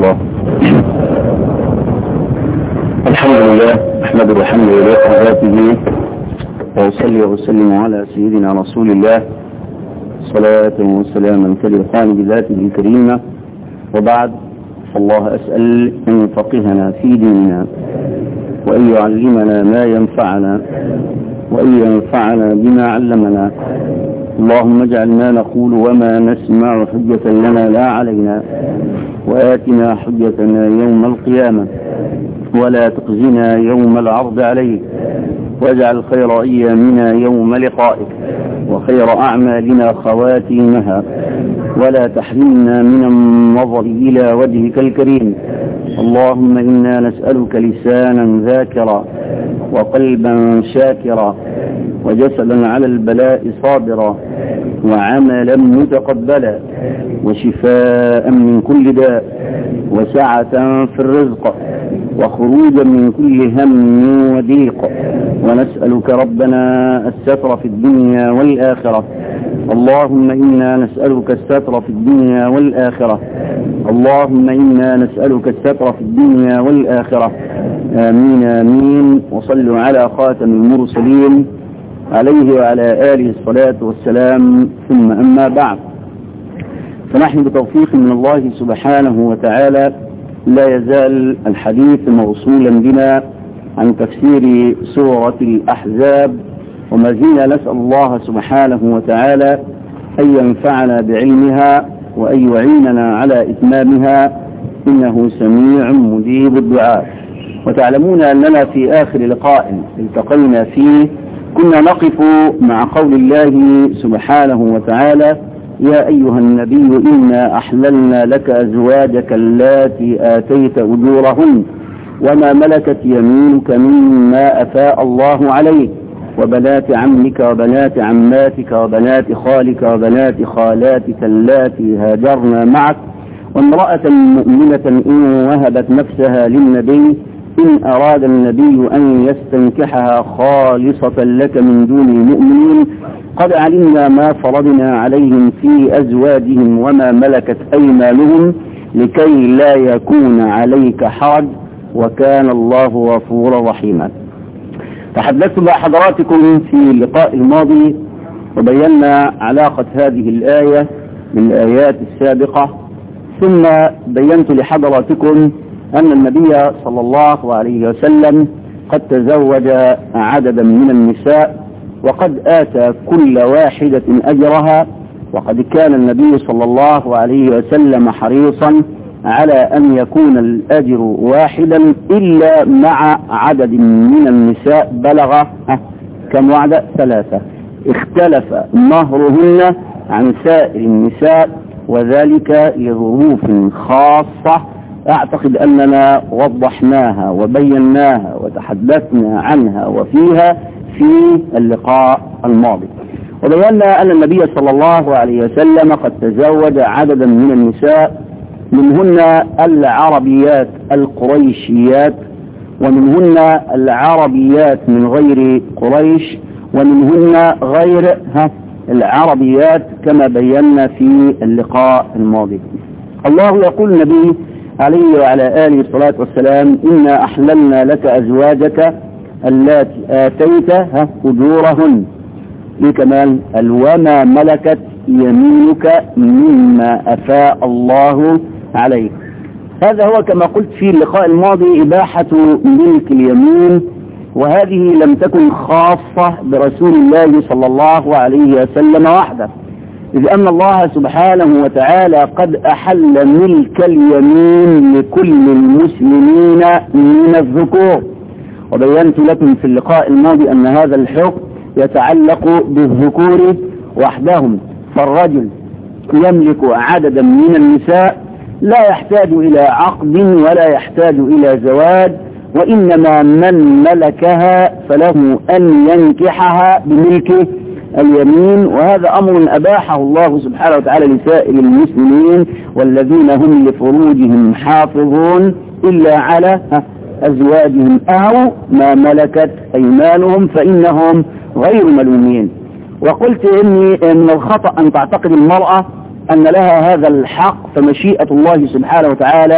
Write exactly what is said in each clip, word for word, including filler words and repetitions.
الله. الحمد لله أحمد الحمد لله ذاته، وأصلي وأسلم على سيدنا رسول الله صلاة وسلاما كالقان بذاته الكريمة. وبعد، فالله أسأل أن يفقهنا في ديننا، وأن يعلمنا ما ينفعنا، وأن ينفعنا بما علمنا. اللهم اجعل ما نقول وما نسمع حجة لنا لا علينا، وآتنا حجتنا يوم القيامة، ولا تخزنا يوم العرض عليك، واجعل خير أيامنا يوم لقائك، وخير أعمالنا خواتيمها، ولا تحرمنا من النظر إلى وجهك الكريم. اللهم إنا نسألك لسانا ذاكرا، وقلبا شاكرا، وجسدا على البلاء صابرا، وعملا متقبلا، وشفاء من كل داء، وسعة في الرزق، وخروجا من كل هم وضيق. ونسألك ربنا الستر في الدنيا والآخرة. اللهم إنا نسألك الستر في الدنيا والآخرة. اللهم إنا نسألك الستر في الدنيا والآخرة. آمين آمين. وصلوا على خاتم المرسلين عليه وعلى آله الصلاة والسلام. ثم أما بعد، فنحن بتوفيق من الله سبحانه وتعالى لا يزال الحديث موصولا بنا عن تفسير سورة الأحزاب، وما زلنا نسأل الله سبحانه وتعالى أن ينفعنا بعلمها وأن يعيننا على إتمامها، إنه سميع مجيب الدعاء. وتعلمون أننا في آخر لقاء التقينا فيه كنا نقف مع قول الله سبحانه وتعالى: يا أيها النبي إنا أحللنا لك أزواجك اللاتي آتيت أجورهن وما ملكت يمينك مما أفاء الله عليك، وبنات عمك وبنات عماتك وبنات خالك وبنات خالاتك اللاتي هاجرن معك، وامرأة مؤمنة إن وهبت نفسها للنبي إن أراد النبي أن يستنكحها خالصة لك من دون المؤمنين، قد علمنا ما فرضنا عليهم في أزواجهم وما ملكت أيمانهم لكي لا يكون عليك حرج، وكان الله غفورا رحيما. تحدثت مع حضراتكم في اللقاء الماضي وبينا علاقة هذه الآية من الآيات السابقة، ثم بينت لحضراتكم أن النبي صلى الله عليه وسلم قد تزوج عددا من النساء، وقد آتى كل واحدة أجرها، وقد كان النبي صلى الله عليه وسلم حريصا على أن يكون الأجر واحدا إلا مع عدد من النساء بلغ كم وعد؟ ثلاثة. اختلف مهرهن عن سائر النساء، وذلك لظروف خاصة أعتقد أننا وضحناها وبيناها وتحدثنا عنها وفيها في اللقاء الماضي. وبينا أن النبي صلى الله عليه وسلم قد تزوج عددا من النساء، منهن العربيات القريشيات، ومنهن العربيات من غير قريش، ومنهن غير العربيات كما بينا في اللقاء الماضي. الله يقول النبي عليه وعلى آله الصلاة والسلام: إنا أحللنا لك أزواجك اللاتي آتيت أجورهن، لكمال وما ملكت يمينك مما أفاء الله عليك. هذا هو كما قلت في اللقاء الماضي إباحة ملك اليمين، وهذه لم تكن خاصة برسول الله صلى الله عليه وسلم وحده، إذ أن الله سبحانه وتعالى قد أحل ملك اليمين لكل المسلمين من الذكور. وبينت لكم في اللقاء الماضي أن هذا الحكم يتعلق بالذكور وحدهم، فالرجل يملك عددا من النساء لا يحتاج إلى عقد ولا يحتاج إلى زواج، وإنما من ملكها فله أن ينكحها بملك اليمين. وهذا أمر أباحه الله سبحانه وتعالى لسائر المسلمين، والذين هم لفروجهم حافظون إلا على أزواجهم أو ما ملكت أيمانهم فإنهم غير ملومين. وقلت إني من الخطأ أن تعتقد المرأة أن لها هذا الحق، فمشيئة الله سبحانه وتعالى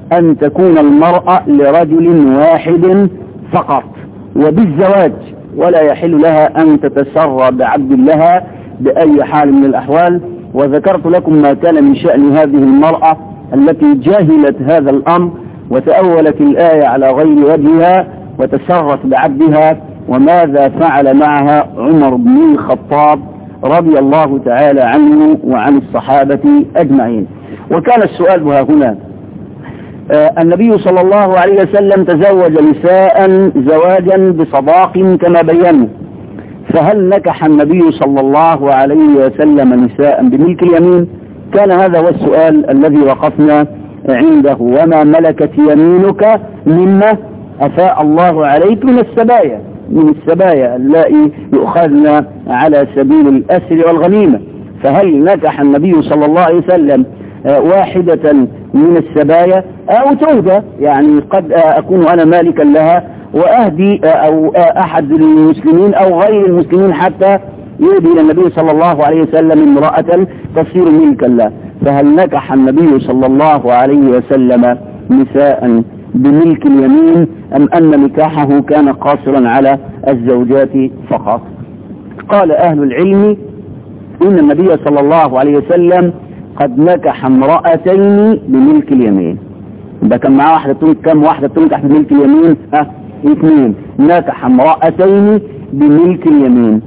أن تكون المرأة لرجل واحد فقط وبالزواج، ولا يحل لها أن تتسرى بعبد لها بأي حال من الأحوال. وذكرت لكم ما كان من شأن هذه المرأة التي جاهلت هذا الأمر وتأولت الآية على غير وجهها وتسرت بعبدها، وماذا فعل معها عمر بن الخطاب رضي الله تعالى عنه وعن الصحابة أجمعين. وكان السؤال ها هنا، آه النبي صلى الله عليه وسلم تزوج نساء زواجا بصداق كما بينا، فهل نكح النبي صلى الله عليه وسلم نساء بملك اليمين؟ كان هذا هو السؤال الذي وقفنا عنده. وما ملكت يمينك مما أفاء الله عليك من السبايا، من السبايا اللائي يؤخذن على سبيل الأسر والغنيمة. فهل نكح النبي صلى الله عليه وسلم واحدة من السبايا أو تهدى؟ يعني قد أكون أنا مالكا لها وأهدي أو أحد المسلمين أو غير المسلمين حتى يهدي إلى النبي صلى الله عليه وسلم امرأة تصير ملكا له. فهل نكح النبي صلى الله عليه وسلم نساء بملك اليمين أم أن نكاحه كان قاصرا على الزوجات فقط؟ قال أهل العلم إن النبي صلى الله عليه وسلم قد نكح امرأتين بملك اليمين. ده كان معاه واحدة تنكح، كم واحدة تنكح بملك اليمين؟ ها اثنين. نكح امرأتين بملك اليمين.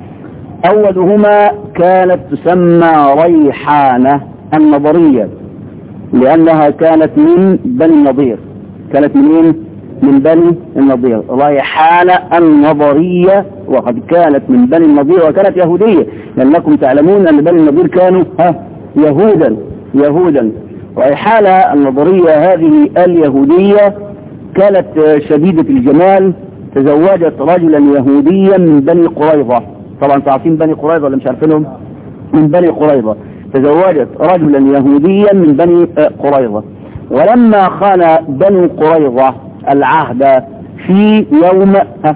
أولهما كانت تسمى ريحانة النضرية لأنها كانت من بني النضير. كانت من من بني النضير، ريحانة النضرية، وقد كانت من بني النضير وكانت يهودية، لأنكم تعلمون أن بني النضير كانوا ها يهودا يهودا ريحانة النضرية هذه اليهودية كانت شديدة الجمال، تزوجت رجلا يهوديا من بني قريظة. طبعا تعرفين بني قريظة ولا مش عارفينهم؟ من بني قريظة. تزوجت رجلا يهوديا من بني قريظة، ولما خان بني قريظة العهد في يوم ها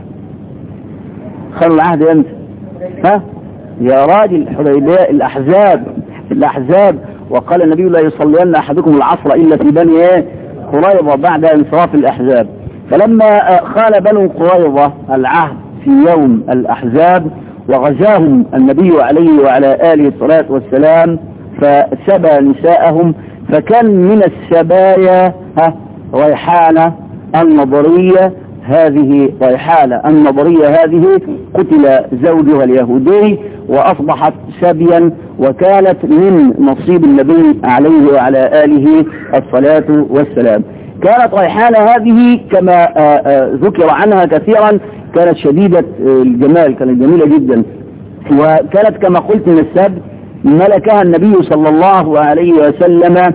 خانوا العهد امتى؟ ها يا راجل حديبية الأحزاب الأحزاب وقال النبي لا يصلين أحدكم العصر إلا في بني قريظة بعد انصراف الأحزاب. فلما خان بني قريظة العهد في يوم الأحزاب وغزاهم النبي عليه وعلى آله الصلاة والسلام فسبى نساءهم، فكان من السبايا ها ريحانة النضرية هذه. ريحانة النضرية هذه قتل زوجها اليهودي وأصبحت سبيا، وكانت من نصيب النبي عليه وعلى آله الصلاة والسلام. كانت ريحانة هذه كما ذكر عنها كثيرا كانت شديدة الجمال، كانت جميلة جدا، وكانت كما قلت من السبي ملكها النبي صلى الله عليه وسلم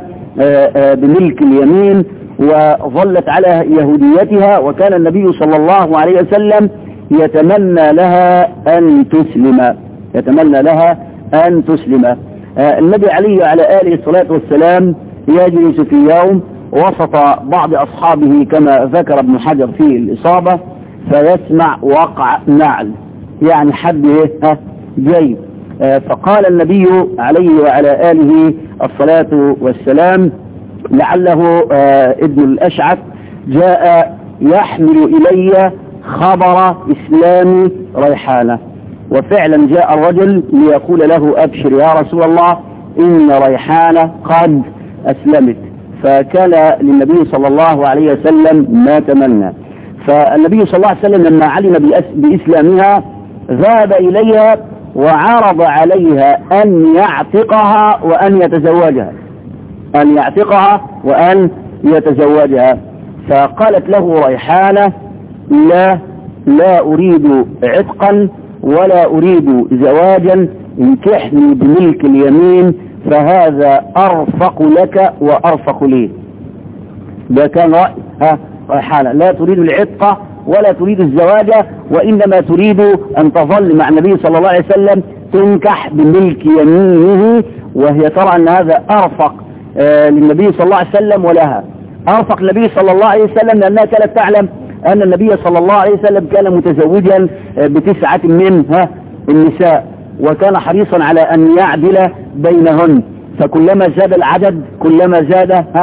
بملك اليمين وظلت على يهوديتها، وكان النبي صلى الله عليه وسلم يتمنى لها أن تسلم يتمنى لها أن تسلم. النبي عليه وعلى آله الصلاة والسلام يجلس في يوم وسط بعض أصحابه كما ذكر ابن حجر في الإصابة، فيسمع وقع نعل، يعني حد ايه جاي. فقال النبي عليه وعلى آله الصلاة والسلام لعله ابن الأشعث جاء يحمل إلي خبر إسلام ريحانة. وفعلا جاء الرجل ليقول له أبشر يا رسول الله إن ريحانة قد أسلمت. فكان للنبي صلى الله عليه وسلم ما تمنى. فالنبي صلى الله عليه وسلم لما علم بإسلامها ذهب إليها وعرض عليها أن يعتقها وأن يتزوجها أن يعتقها وأن يتزوجها. فقالت له ريحانة لا لا أريد عتقا ولا أريد زواجا، انكحني بملك اليمين فهذا أرفق لك وأرفق لي. ده كان رأي ها ريحانة، لا تريد العتق ولا تريد الزواج، وإنما تريد أن تظل مع النبي صلى الله عليه وسلم تنكح بملك يمينه، وهي ترى أن هذا أرفق آه للنبي صلى الله عليه وسلم ولها. أرفق النبي صلى الله عليه وسلم لأنها كانت تعلم أن النبي صلى الله عليه وسلم كان متزوجا بتسعة من ها النساء، وكان حريصا على أن يعدل بينهن، فكلما زاد العدد كلما زاد ها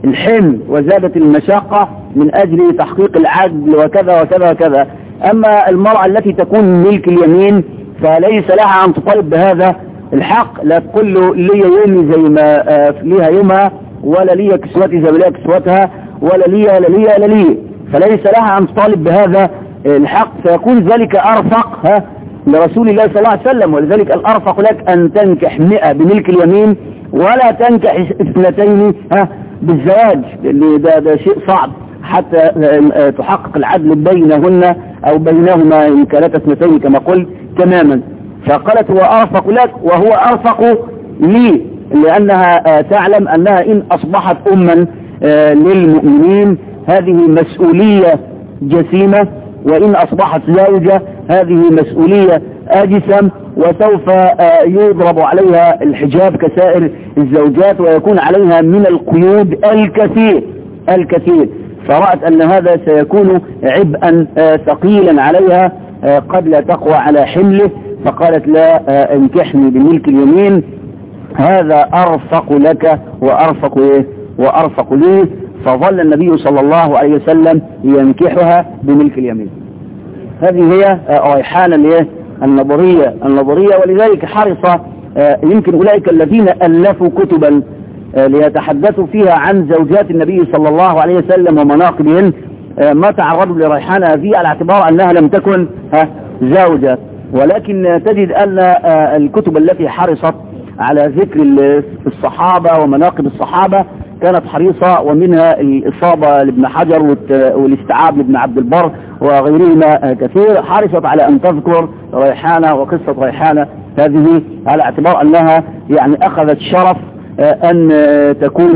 الحمل وزادت المشقة من أجل تحقيق العدل وكذا وكذا وكذا. أما المرأة التي تكون ملك اليمين فليس لها أن تطالب بهذا الحق، لا تقول له لي يومي زي ما ليها يومها، ولا لي كسوتي زي ما ليها كسوتها، ولا لي ولا لي ولا لي، فليس لها أن تطالب بهذا الحق، فيكون ذلك أرفق ها لرسول الله صلى الله عليه وسلم. ولذلك الأرفق لك أن تنكح مئة بملك اليمين ولا تنكح اثنتين ها بالزواج، اللي ده, ده شيء صعب حتى تحقق العدل بينهن أو بينهما إن كانت اثنتين كما قلت تماما. فقالت هو أرفق لك وهو أرفق لي، لأنها تعلم أنها إن أصبحت أما للمؤمنين هذه مسؤولية جسيمة، وإن أصبحت زوجة هذه مسؤولية أجسم، وسوف يضرب عليها الحجاب كسائر الزوجات، ويكون عليها من القيود الكثير الكثير. فرأت أن هذا سيكون عبئا ثقيلا عليها قد لا تقوى على حمله، فقالت لا انكحني بملك اليمين، هذا أرفق لك وأرفق إيه وأرفق لي. فظل النبي صلى الله عليه وسلم ينكحها بملك اليمين. هذه هي ريحانة الايه النظرية النظرية ولذلك حرص يمكن أولئك الذين ألفوا كتبا ليتحدثوا فيها عن زوجات النبي صلى الله عليه وسلم ومناقبهن ما تعرضوا لريحانة هذه على اعتبار أنها لم تكن زوجة، ولكن تجد أن الكتب التي حرصت على ذكر الصحابة ومناقب الصحابة كانت حريصة، ومنها الإصابة لابن حجر والاستيعاب لابن عبد البر وغيرهما كثير، حرصت على أن تذكر ريحانة وقصة ريحانة هذه على اعتبار أنها يعني أخذت شرف أن تكون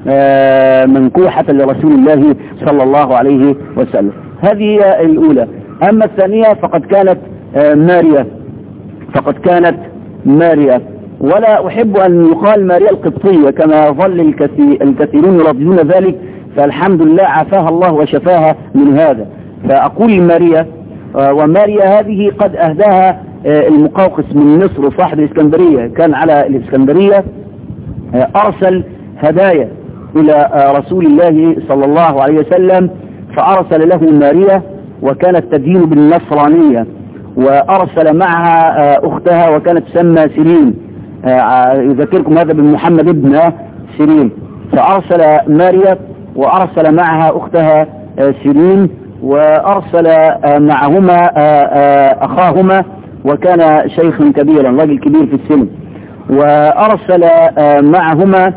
منكوحة لرسول الله صلى الله عليه وسلم. هذه هي الأولى. أما الثانية فقد كانت ماريا فقد كانت ماريا ولا أحب أن يقال ماريا القبطية كما ظل الكثير الكثيرون يرددون ذلك، فالحمد لله عافاها الله وشفاها من هذا. فأقول ماريا، وماريا هذه قد أهداها المقوقس من مصر صاحب الإسكندرية، كان على الإسكندرية أرسل هدايا إلى رسول الله صلى الله عليه وسلم، فأرسل له ماريا وكانت تدين بالنصرانية، وأرسل معها أختها وكانت تسمى سيرين، يذكركم هذا بمحمد ابن سيرين. فأرسل ماريا وأرسل معها أختها سيرين، وأرسل معهما أخاهما وكان شيخا كبيرا رجل كبير في السن، وأرسل معهما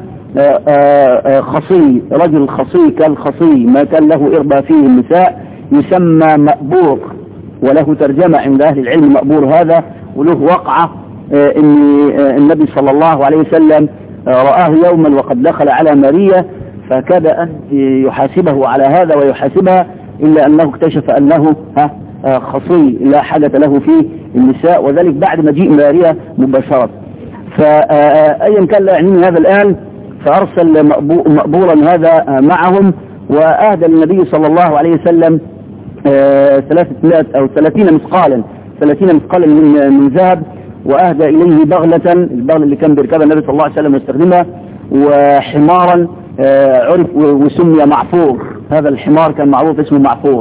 خصي رجل خصي كالخصي ما كان له إربى فيه النساء يسمى مأبور، وله ترجمة عند أهل العلم مأبور هذا، وله وقعة ان النبي صلى الله عليه وسلم رآه يوما وقد دخل على ماريا فكاد أن يحاسبه على هذا ويحاسبها، إلا أنه اكتشف أنه خصي لا حاجة له في النساء، وذلك بعد مجيء ماريا مباشرة. فأيا كان لا يعنيني هذا الآن، فأرسل مأبورا هذا معهم، وأهدى للنبي صلى الله عليه وسلم ثلاثة أو ثلاثين مثقالا ثلاثين مثقالا من من ذهب، وأهدى إليه بغلة، البغل اللي كان بيركبها النبي صلى الله عليه وسلم يستخدمها، وحمارا عرف وسمي معفور، هذا الحمار كان معروف اسمه معفور.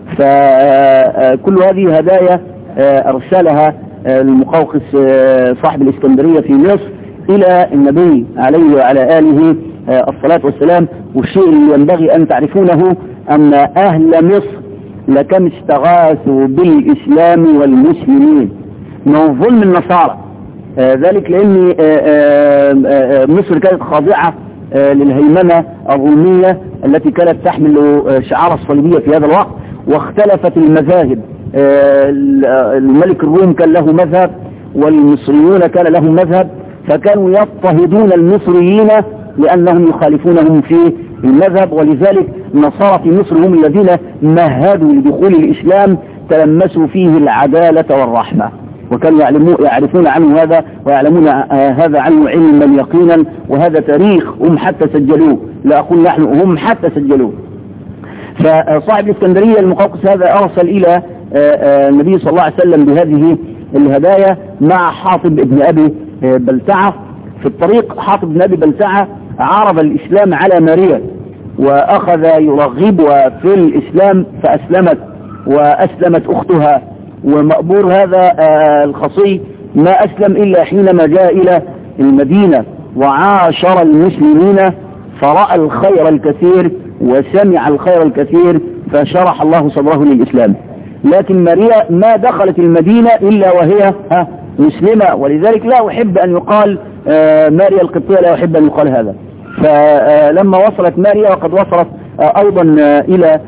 فكل هذه هدايا أرسلها المقوقس صاحب الإسكندرية في مصر إلى النبي عليه وعلى آله الصلاة والسلام. والشيء اللي ينبغي أن تعرفونه أن أهل مصر لكم استغاثوا بالإسلام والمسلمين من ظلم النصارى، ذلك لأن مصر كانت خاضعة للهيمنة الرومية التي كانت تحمل شعار الصليبية في هذا الوقت، واختلفت المذاهب. الملك الروم كان له مذهب والمصريون كان لهم مذهب، فكانوا يضطهدون المصريين لأنهم يخالفونهم في المذهب، ولذلك النصارى في مصر هم الذين مهدوا لدخول الإسلام، تلمسوا فيه العدالة والرحمة، وكانوا يعرفون عنه هذا ويعلمون هذا عنه علما يقينا، وهذا تاريخ هم حتى سجلوه، لا أقول نحن، هم حتى سجلوه. فصاحب الإسكندرية المقوقس هذا أرسل إلى النبي صلى الله عليه وسلم بهذه الهدايا مع حاطب ابن أبي بلتعة. في الطريق حاطب ابن أبي بلتعة عرض الإسلام على ماريا، وأخذ يرغبها في الإسلام فأسلمت وأسلمت أختها. ومأبور هذا الخصي ما أسلم إلا حينما جاء إلى المدينة وعاشر المسلمين فرأى الخير الكثير وسمع الخير الكثير فشرح الله صدره للإسلام. لكن ماريا ما دخلت المدينة إلا وهي مسلمة، ولذلك لا أحب أن يقال ماريا القبطية، لا أحب أن يقال هذا. فلما وصلت ماريا وقد وصلت أيضا إلى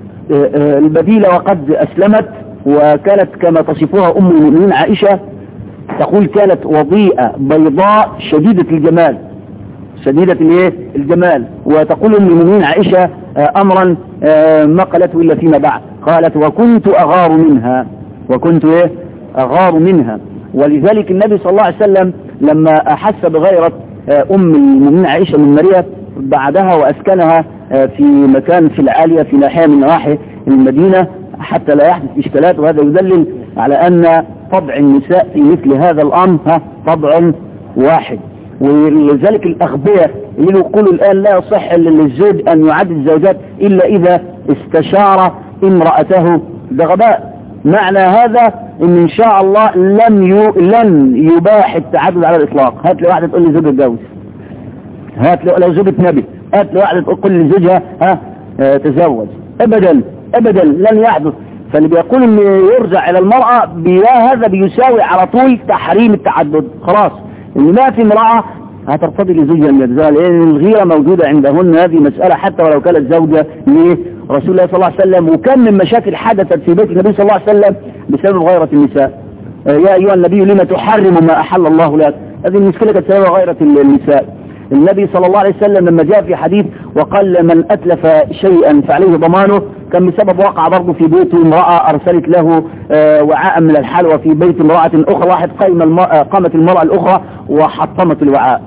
البديلة وقد أسلمت، وكانت كما تصفها أم المؤمنين عائشة تقول كانت وضيئة بيضاء شديدة الجمال، شديدة الايه الجمال. وتقول ام المؤمنين عائشة امرا ما قالته الا فيما بعد، قالت وكنت اغار منها، وكنت ايه اغار منها. ولذلك النبي صلى الله عليه وسلم لما احس بغيرة ام المؤمنين عائشة من ماريا بعدها واسكنها في مكان في العالية في ناحية من نواحي المدينة حتى لا يحدث اشكالات. وهذا يدلل على ان طبع النساء في مثل هذا الامر طبع واحد. ولذلك الأغبياء اللي يقولوا الآن لا يصح للزوج أن يعدد الزوجات إلا إذا استشار امرأته، ده غباء. معنى هذا إن إن شاء الله لم ي... لن يباح التعدد على الإطلاق. هات لي واحدة تقول لي زوج اتجوز، هات لي لو زوجة نبي، هات لي واحدة تقول لي زوجها ها اه تزوج، أبدا أبدا لن يحدث. فاللي بيقول إن يرجع إلى المرأة هذا بيساوي على طول تحريم التعدد. خلاص إن ما في امرأة هترتضي لزوجها من الزوال، لأن الغيرة موجودة عندهن. هذه مسألة حتى ولو كانت زوجة لرسول الله صلى الله عليه وسلم. وكم من مشاكل حدثت في بيت النبي صلى الله عليه وسلم بسبب غيرة النساء. يا أيها النبي لما تحرم ما أحل الله لك، هذه المشكلة كانت سبب غيرة النساء. النبي صلى الله عليه وسلم لما جاء في حديث وقال من أتلف شيئا فعليه ضمانه، كان بسبب وقع برضه في بيته امرأة أرسلت له وعاء من الحلوى في بيت امرأة أخرى، واحد قامت المرأة الأخرى وحطمت الوعاء.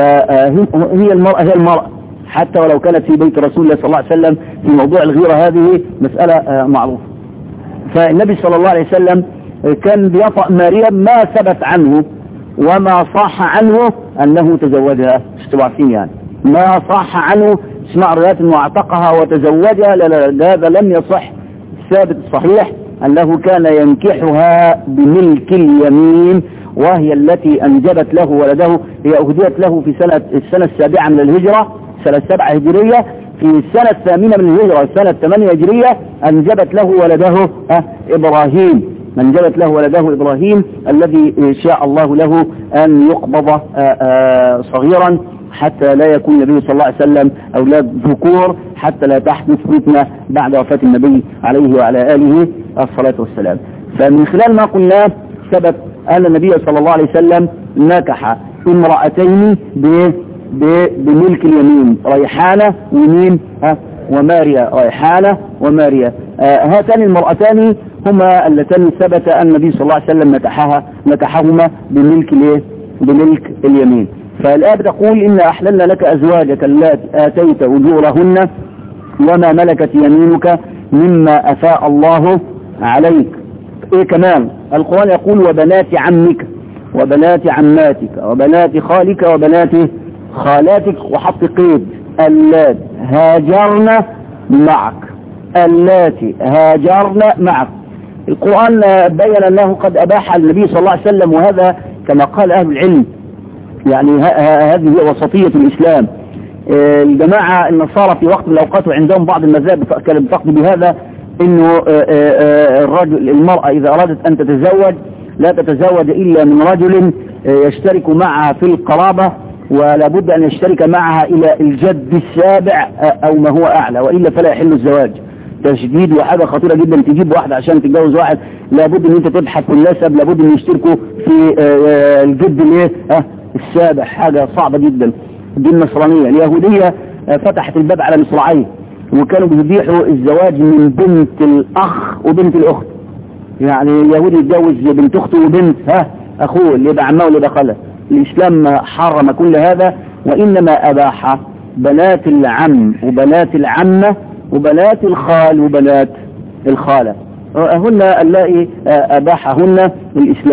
فهي المرأة هي المرأة حتى ولو كانت في بيت رسول الله صلى الله عليه وسلم. في موضوع الغيرة هذه مسألة معروفة. فالنبي صلى الله عليه وسلم كان بيطأ ماريا ما ثبت عنه وما صح عنه أنه تزوجها. استوعبين يعني ما صح عنه اسمع روايات واعتقها وتزوجها، لا لا هذا لم يصح. ثابت الصحيح أنه كان ينكحها بملك اليمين، وهي التي أنجبت له ولده. هي أهديت له في سنة السنة السابعة من الهجرة، سنة سبعة هجرية. في السنة الثامنة من الهجرة السنة الثمانية هجرية أنجبت له ولده إبراهيم، أنجبت له ولده إبراهيم الذي شاء الله له أن يقبض صغيرا حتى لا يكون النبي صلى الله عليه وسلم أولاد ذكور، حتى لا تحدث فتنة بعد وفاة النبي عليه وعلى آله الصلاة والسلام. فمن خلال ما قلناه ثبت أن النبي صلى الله عليه وسلم نكح امرأتين بملك اليمين، ريحانة ومين ها وماريا، ريحانة وماريا. آه هاتان المرأتان هما اللتان ثبت أن النبي صلى الله عليه وسلم نكحها نكحهما بملك الايه بملك اليمين. فالآية تقول إن أحللنا لك أزواجك اللاتي آتيت أجورهن وما ملكت يمينك مما أفاء الله عليك. إيه كمان القرآن يقول وبنات عمك وبنات عماتك وبنات خالك وبنات خالاتك، وحط قيد اللاتي هاجرن معك، اللاتي هاجرن معك. القرآن بين أنه قد أباح النبي صلى الله عليه وسلم، وهذا كما قال أهل العلم يعني هذه هي وسطية الإسلام. الجماعة النصارى في وقت من الأوقات وعندهم بعض المذاهب كانت تقضي بهذا، إنه الرجل المرأة إذا أرادت أن تتزوج لا تتزوج إلا من رجل يشترك معها في القرابة، ولا بد أن يشترك معها إلى الجد السابع أو ما هو أعلى، وإلا فلا يحل الزواج. تشديد وحاجة خطيرة جدا. تجيب واحدة عشان تتجوز واحد لابد أن أنت تبحث في النسب، لابد أن يشتركوا في الجد الايه السابع، حاجة صعبة جدا. دي النصرانية. اليهودية فتحت الباب على مصراعيه، وكانوا بيبيحوا الزواج من بنت الأخ وبنت الأخت. يعني اليهودي يتجوز بنت أخته وبنت ها أخوه اللي يبقى عمه واللي يبقى خاله. الإسلام حرم كل هذا، وإنما أباح بنات العم وبنات العمة وبنات الخال وبنات الخالة، هن اللائي أباحهن الإسلام.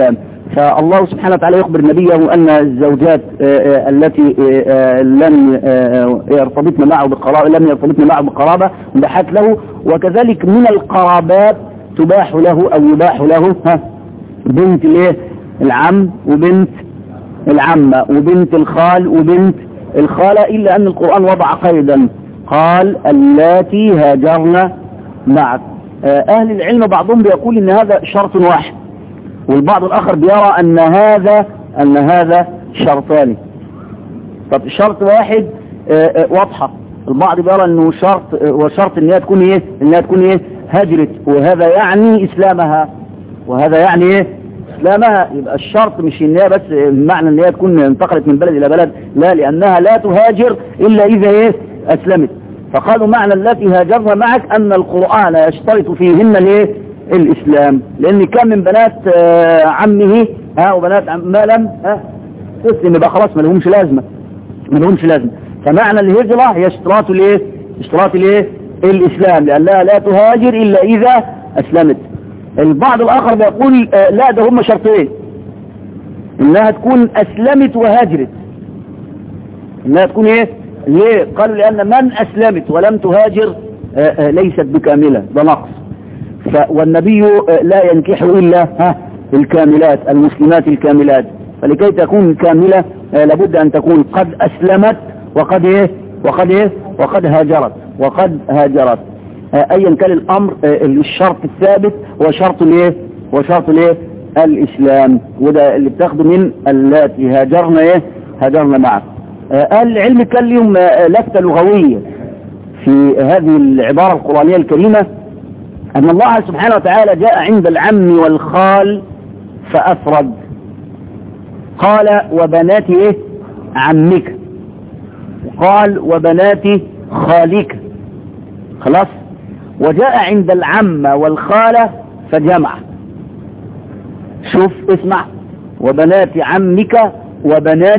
فالله سبحانه وتعالى يخبر نبيه أن الزوجات التي لم يرتبطن معه بالقرابة لم يرتبطن معه بالقرابة مباحات له، وكذلك من القرابات تباح له أو يباح له ها بنت الايه العم وبنت العمة وبنت الخال وبنت الخالة، إلا أن القرآن وضع قيدا قال اللاتي هاجرن معك. أهل العلم بعضهم بيقول إن هذا شرط واحد، والبعض الآخر بيرى أن هذا أن هذا شرطان. طب شرط واحد واضحة، البعض بيرى أنه شرط وشرط أنها تكون إيه أنها تكون إيه هجرت، وهذا يعني إسلامها وهذا يعني إيه إسلامها. يبقى الشرط مش أنها بس معنى أنها تكون انتقلت من بلد إلى بلد، لا، لأنها لا تهاجر إلا إذا إيه أسلمت. فقالوا معنى التي هاجرها معك أن القرآن يشترط فيهن الإيه الإسلام، لأن كان من بنات عمه ها وبنات عم ما لم ها تسلم يبقى خلاص ما لهمش لازمة ما لهمش لازمة. فمعنى الهجرة هي اشتراط الايه اشتراط الايه الإسلام، لأنها لا تهاجر إلا إذا أسلمت. البعض الآخر بيقول لا، ده هم شرطين، إنها تكون أسلمت وهاجرت. إنها تكون إيه ليه؟ قالوا لأن من أسلمت ولم تهاجر ليست بكاملة، ده نقص. والنبي لا ينكح إلا ها الكاملات المسلمات الكاملات، فلكي تكون كاملة لابد أن تكون قد أسلمت وقد إيه وقد إيه وقد هاجرت وقد هاجرت أيا كان الأمر. الشرط الثابت وشرط الإيه وشرط الإيه الإسلام، وده اللي بتاخده من اللاتي هاجرنا إيه هاجرنا معه. أهل العلم كان لهم لفتة لغوية في هذه العبارة القرآنية الكريمة، أن الله سبحانه وتعالى جاء عند العم والخال فأفرد، قال وبنات إيه عمك، وقال وبنات خالك، خلاص. وجاء عند العم والخالة فجمع، شوف اسمع، وبنات عمك وبنات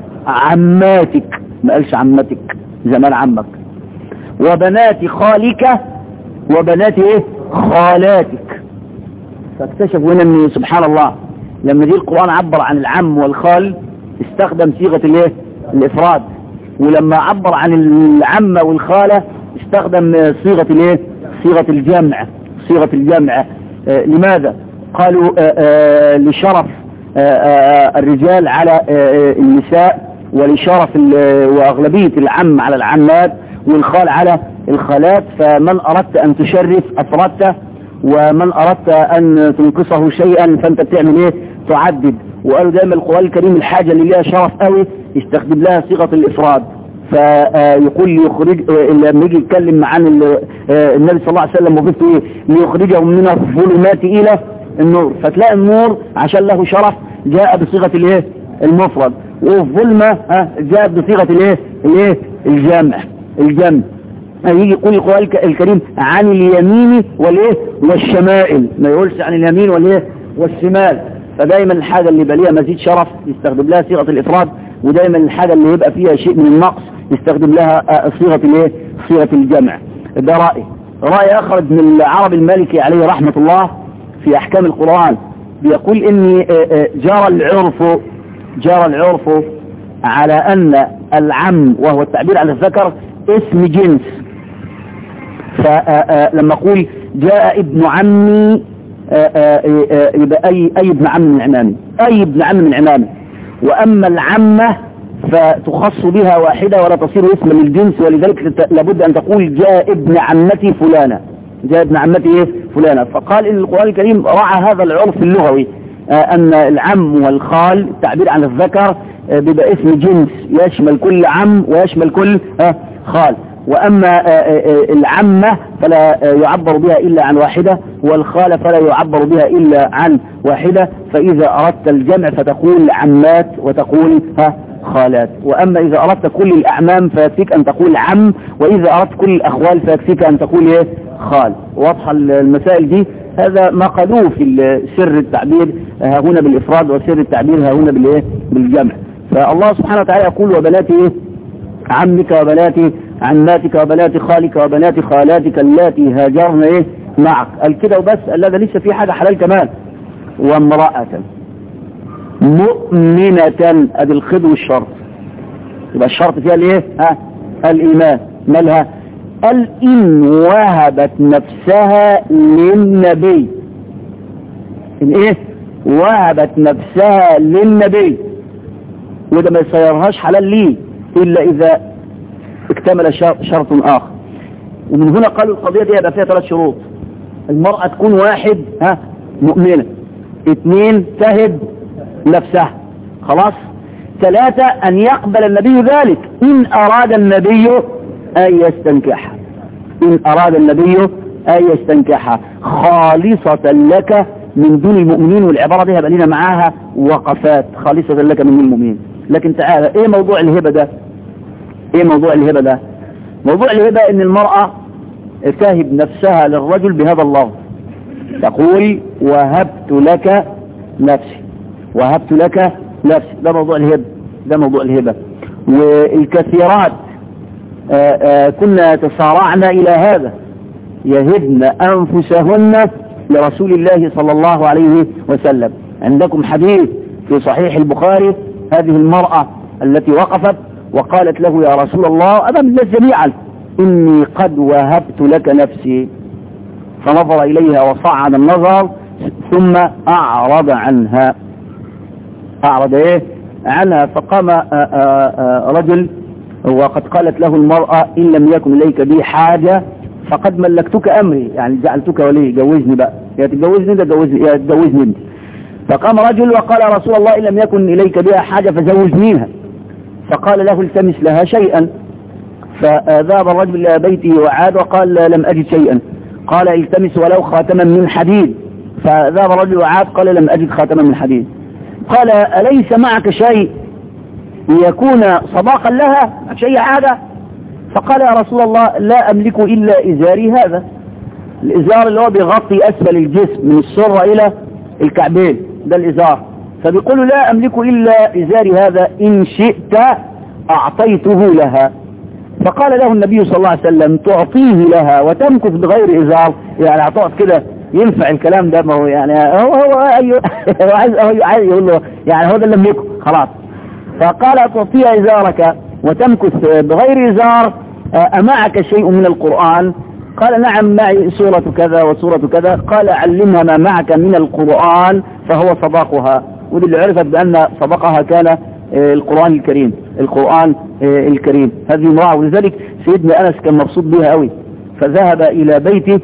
عماتك، ما قالش عمتك زمان عمك، وبنات خالك وبنات ايه خالاتك. فاكتشفوا هنا ان سبحان الله لما دي القرآن عبر عن العم والخال استخدم صيغة الايه الافراد، ولما عبر عن العمة والخالة استخدم صيغة الايه صيغة الجمع صيغة الجمع. آه لماذا؟ قالوا آه آه لشرف آه آه الرجال على آه النساء، ولشرف واغلبية العم على العمات والخال على الخالات. فمن أردت أن تشرف أفردته، ومن أردت أن تنقصه شيئا فأنت بتعمل إيه تعدد. وقالوا دائما القرآن الكريم الحاجة اللي لها شرف قوي يستخدم لها صيغة الإفراد. فيقول يخرج لما يجي يتكلم عن النبي صلى الله عليه وسلم وظيفته إيه ليخرجهم من الظلمات إلى النور، فتلاقي النور عشان له شرف جاء بصيغة الإيه المفرد، والظلمة جاء بصيغة الإيه الإيه الجمع الجمع. يجي يقول القرآن الكريم عن اليمين والايه والشمائل، ما يقولش عن اليمين والايه والشمال. فدايما الحاجة اللي يبقى ليها مزيد شرف يستخدم لها صيغة الإفراد، ودايما الحاجة اللي يبقى فيها شيء من النقص يستخدم لها صيغة الايه صيغة الجمع. ده رأي رأي آخر ابن العربي المالكي عليه رحمة الله في أحكام القرآن، بيقول إن جرى العرف جرى العرف على أن العم وهو التعبير عن الذكر اسم جنس. فلما أقول جاء ابن عمي يبقى أي, أي ابن عم من عمامي أي ابن عم من عمامي. وأما العمة فتخص بها واحدة ولا تصير اسم للجنس، ولذلك لابد أن تقول جاء ابن عمتي فلانة جاء ابن عمتي إيه فلانة. فقال إن القرآن الكريم رعى هذا العرف اللغوي أن العم والخال التعبير عن الذكر بيبقى اسم جنس يشمل كل عم ويشمل كل خال. وأما العمة فلا يعبر بها إلا عن واحدة، والخالة فلا يعبر بها إلا عن واحدة. فإذا أردت الجمع فتقول عمات وتقول خالات. وأما إذا أردت كل الأعمام فيكفيك أن تقول عم، وإذا أردت كل الأخوال فيكفيك أن تقول إيه خال. واضحة المسائل دي. هذا ما قالوه في سر التعبير ها هنا بالإفراد، وسر التعبير ها هنا بالإيه بالجمع. فالله سبحانه وتعالى يقول وبنات إيه عمك وبنات عماتك وبنات خالك وبنات خالاتك اللاتي هاجرن إيه معك. قال كده وبس؟ قال لا، ده لسه في حاجة حلال كمان. وامرأة مؤمنة. ادي الخذ والشرط، يبقى الشرط فيها الايه؟ ها الايمان. مالها؟ قال ان وهبت نفسها للنبي. ان ايه؟ وهبت نفسها للنبي، وده ما يصيرهاش حلال ليه الا اذا اكتمل شرط اخر. ومن هنا قالوا القضية دي يبقى فيها ثلاث شروط. المرأة تكون واحد ها مؤمنة، اثنين تهب نفسها، خلاص. ثلاثة ان يقبل النبي ذلك ان اراد النبي ان يستنكحها، ان اراد النبي ان يستنكحها خالصة لك من دون المؤمنين. والعبارة دي هبقى لنا معاها وقفات. خالصة لك من دون المؤمنين. لكن تعالى ايه موضوع الهبة ده؟ ايه موضوع الهبة ده؟ موضوع الهبة ان المرأة تهب نفسها للرجل بهذا اللفظ، تقول وهبت لك نفسي، وهبت لك نفسي. ده موضوع الهبة، ده موضوع الهبة. والكثيرات آآ آآ كنا تسارعنا الى هذا، يهبن انفسهن لرسول الله صلى الله عليه وسلم. عندكم حديث في صحيح البخاري، هذه المرأة التي وقفت وقالت له يا رسول الله أمام الناس جميعا إني قد وهبت لك نفسي، فنظر إليها وصعد النظر ثم أعرض عنها. أعرض إيه؟ عنها. فقام آآ آآ رجل وقد قالت له المرأة إن لم يكن إليك بي حاجة فقد ملكتك أمري، يعني جعلتك ولي، جوزني بقى، يا تتجوزني ده جوزني، يا تجوزني انت. فقام رجل وقال يا رسول الله إن لم يكن إليك بها حاجة فزوجنيها. فقال له التمس لها شيئا. فذهب الرجل إلى بيته وعاد وقال لم أجد شيئا. قال التمس ولو خاتما من حديد. فذهب الرجل وعاد قال لم أجد خاتما من حديد. قال أليس معك شيء ليكون صداقا لها؟ معك شيء حاجة؟ فقال يا رسول الله لا أملك إلا إزاري هذا، الإزار اللي هو بيغطي أسفل الجسم من السرة إلى الكعبين، ده الإزار. فبيقولوا لا أملك إلا إزاري هذا إن شئت أعطيته لها. فقال له النبي صلى الله عليه وسلم تعطيه لها وتمكث بغير إزار؟ يعني هتقعد كده ينفع الكلام ده؟ ما هو يعني هو هو أيوه هو عايز عايز يقول له يعني هو ده اللي أملكه خلاص. فقال تعطيها إزارك وتمكث بغير إزار، أمعك شيء من القرآن؟ قال نعم معي سورة كذا وسورة كذا. قال علمها ما معك من القرآن فهو صداقها. ودي اللي عرفت بأن صداقها كان القرآن الكريم، القرآن الكريم. هذه امرأة، ولذلك سيدنا أنس كان مبسوط بها قوي، فذهب إلى بيته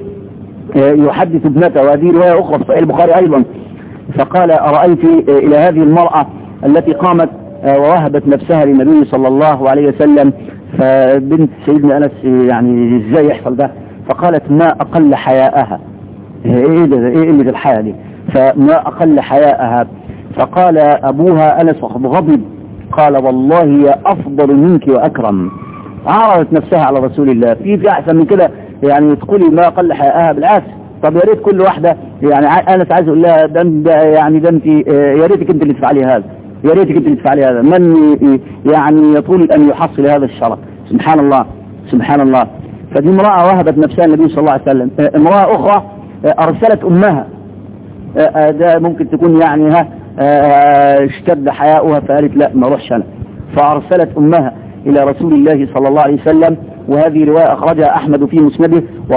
يحدث ابنته، وهذه رواية أخرى في صحيح البخاري أيضا. فقال أرأيت إلى هذه المرأة التي قامت ووهبت نفسها للنبي صلى الله عليه وسلم. فبنت سيدنا أنس يعني ازاي يحصل ده؟ فقالت ما أقل حياءها. ايه ده؟ ايه اللي الحياء دي؟ فما أقل حياءها. فقال أبوها أنس وقد غضب قال والله هي أفضل منك وأكرم. عرضت نفسها على رسول الله. في في أحسن من كده يعني تقولي ما أقل حياءها؟ بالعكس. طب يا ريت كل واحدة يعني أنس عايز أقول لها ده يعني ده انت يا ريتك انت اللي تفعلي هذا، يا ريتك انت اللي تفعلي هذا. من يعني يطول أن يحصل هذا الشرف؟ سبحان الله سبحان الله. فدي امرأة وهبت نفسها النبي صلى الله عليه وسلم. امرأة أخرى أرسلت أمها، ده ممكن تكون يعني ها اشتد حياؤها فقالت لا ما اروحش أنا، فأرسلت أمها إلى رسول الله صلى الله عليه وسلم. وهذه رواية أخرجها أحمد في مسنده. و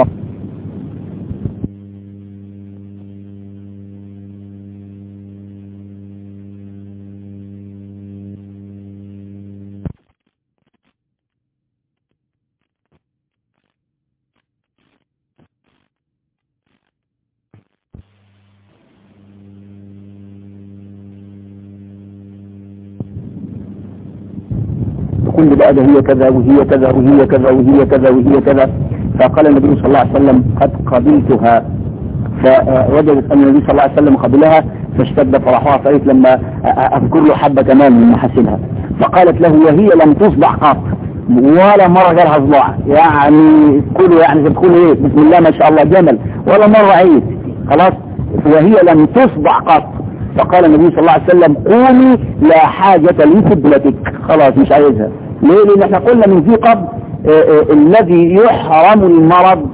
كل بقى ده هي كذا وهي كذا وهي كذا وهي كذا وهي كذا. فقال النبي صلى الله عليه وسلم قد قبلتها. فوجدت أن النبي صلى الله عليه وسلم قبلها فاشتد فرحها، فقالت لما أذكر له حبة كمان من محاسنها. فقالت له وهي لم تصبح قط، ولا مرة جالها صباع، يعني كله يعني تقول ايه بسم الله ما شاء الله جمل، ولا مرة عيد خلاص، وهي لم تصبح قط. فقال النبي صلى الله عليه وسلم قومي لا حاجة لي في ابنتك، خلاص مش عايزها. ليه؟ لان احنا قلنا من ذي قبل الذي يحرم المرض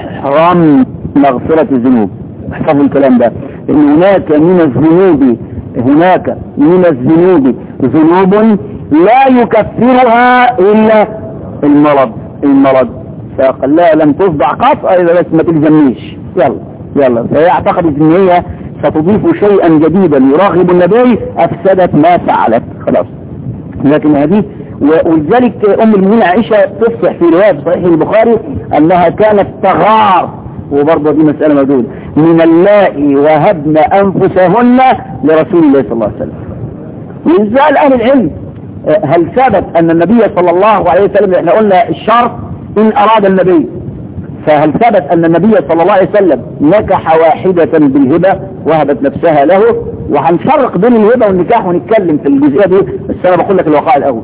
يحرم مغفرة الذنوب. احفظوا الكلام ده، ان هناك من الذنوب هناك من الذنوب ذنوب لا يكفرها إلا المرض المرض فقال لا لم تصدع قط إذا بس ما تلزمنيش يلا يلا فيعتقد ان هي ستضيف شيئا جديدا يراغب النبي أفسدت ما فعلت خلاص. لكن هذه ولذلك أم المؤمنين عائشة تصح في رواية صحيح البخاري أنها كانت تغار وبرضه دي مسألة موجودة من اللائي وهبن أنفسهن لرسول الله صلى الله عليه وسلم. ويزال أهل العلم هل ثبت أن النبي صلى الله عليه وسلم احنا قلنا الشرط إن أراد النبي فهل ثبت أن النبي صلى الله عليه وسلم نكح واحدة بالهبة وهبت نفسها له وهنفرق بين الهبة والنكاح ونتكلم في الجزئية دي بس أنا بقول لك الوقائع الأول.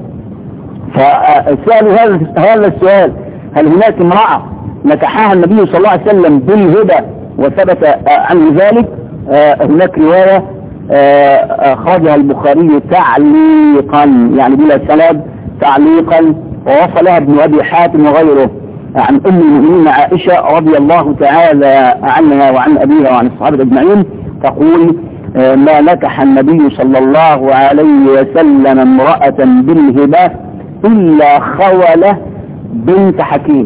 فسألوا هذا السؤال هل هناك امرأة نكحها النبي صلى الله عليه وسلم بالهبة وثبت عن ذلك؟ هناك رواية أخرجها البخاري تعليقا يعني بلا سند تعليقا ووصلها ابن أبي حاتم وغيره عن أم المؤمنين عائشة رضي الله تعالى عنها وعن أبيها وعن الصحابة أجمعين تقول ما نكح النبي صلى الله عليه وسلم امرأة بالهبة إلا خولة بنت حكيم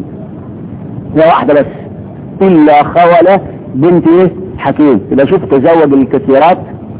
يا واحدة بس إلا خولة بنت إيه حكيم. إذا شوف تزوج الكثيرات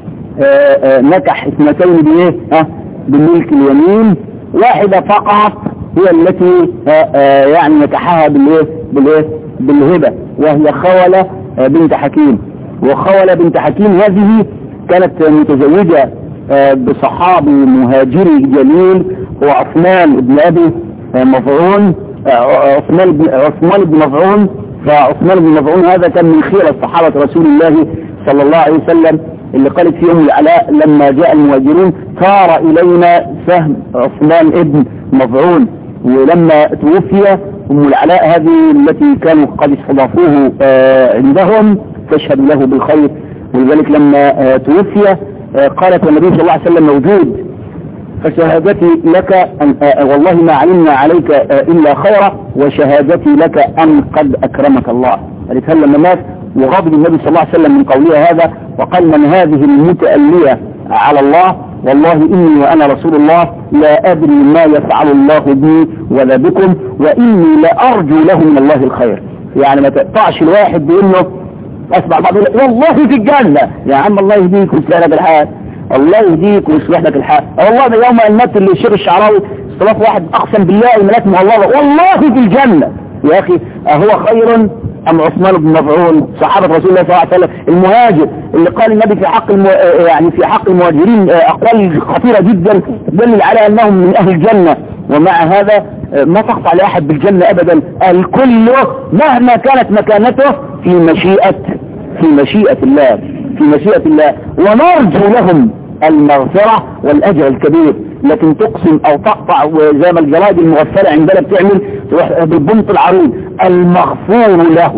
آآ آآ نكح اثنتين بإيه ها بملك اليمين واحدة فقط هي التي يعني نكحها بالإيه بالإيه بالهبة وهي خولة بنت حكيم. وخولة بنت حكيم هذه كانت متزوجة بصحابي مهاجري جليل هو عثمان بن أبي مظعون عثمان بن عثمان بن مظعون. فعثمان بن مظعون هذا كان من خير الصحابة رسول الله صلى الله عليه وسلم اللي قالت في أم العلاء لما جاء المهاجرون طار إلينا سهم عثمان ابن مظعون. ولما توفي أم العلاء هذه التي كانوا قد استضافوه عندهم تشهد له بالخير. ولذلك لما توفي قالت النبي صلى الله عليه وسلم موجود فشهادتي لك أن والله ما علمنا عليك إلا خيرا وشهادتي لك أن قد أكرمك الله. قالت هل لما مات وغضب النبي صلى الله عليه وسلم من قولها هذا وقال من هذه المتألية على الله والله إني وأنا رسول الله لا أدري ما يفعل الله بي ولا بكم وإني لأرجو له من الله الخير. يعني ما تقطعش الواحد بأنه أسمع بعض والله في الجنة يا عم الله يهديك ويصلح لك الحال الله يهديك ويصلح لك الحال. والله ده يوم المات اللي الشيخ الشعراوي استضاف واحد أقسم بالله الملاك مغلظة والله في الجنة. يا أخي أهو خير أم عثمان بن مظعون صحابة رسول الله صلى الله عليه وسلم المهاجر اللي قال النبي في حق المو... يعني في حق المهاجرين أقوال خطيرة جدا تدل على أنهم من أهل الجنة ومع هذا ما تقطع لأحد بالجنة أبدا. الكل مهما كانت مكانته في مشيئة في مشيئة الله في مشيئة الله ونرجو لهم المغفرة والأجر الكبير. لكن تقسم أو تقطع وزي ما الجرائد المغفلة عندنا بتعمل تروح بالبنط العريض المغفور له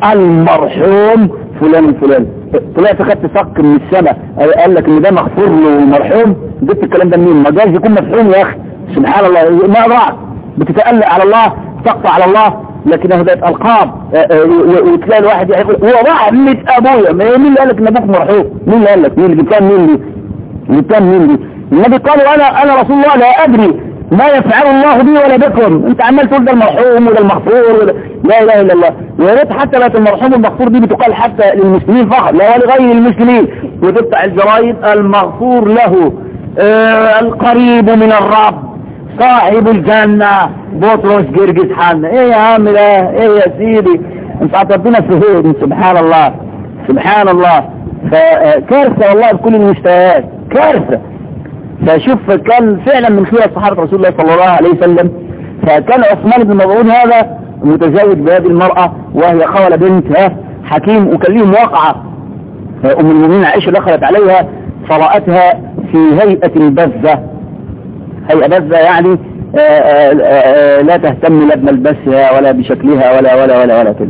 المرحوم فلان الفلان طلعت خدت صك من السماء قال لك ان ده مغفور له ومرحوم جبت الكلام ده منين؟ ما جايز يكون مفهوم يا اخي سبحان الله ما ضاع بتتألق على الله تقطع على الله لكن هذا القاب وتلاقي الواحد يقول هو رحمة ابويا مين اللي قال لك ان ابوك مرحوم؟ مين اللي قال لك؟ مين اللي كان مين دي؟ اللي كان مين دي؟ النبي قالوا انا انا رسول الله لا ادري ما يفعل الله بي ولا بكم. انت عمال تقول ده المرحوم وده المغفور وده لا اله الا الله. ويا ريت حتى لو المرحوم والمغفور دي بتقال حتى للمسلمين فقط لا ولغير المسلمين وتفتح الجرايد المغفور له آه القريب من الرب صاحب الجنة بطرس جرجس حنا. ايه يا عم ده ايه يا سيدي انت عطرتنا فهيد سبحان الله سبحان الله. فكارثة والله بكل المستويات كارثة. فشوف كان فعلا من خير صحابة رسول الله صلى الله عليه وسلم. فكان عثمان بن مظعون هذا متزوج بهذه المرأة وهي خولة بنت حكيم وكان لهم واقعة أم المؤمنين عائشة دخلت عليها فرأتها في هيئة البذة. هيئة بذة يعني آآ آآ لا تهتم لا بملبسها ولا بشكلها ولا ولا ولا ولا كده.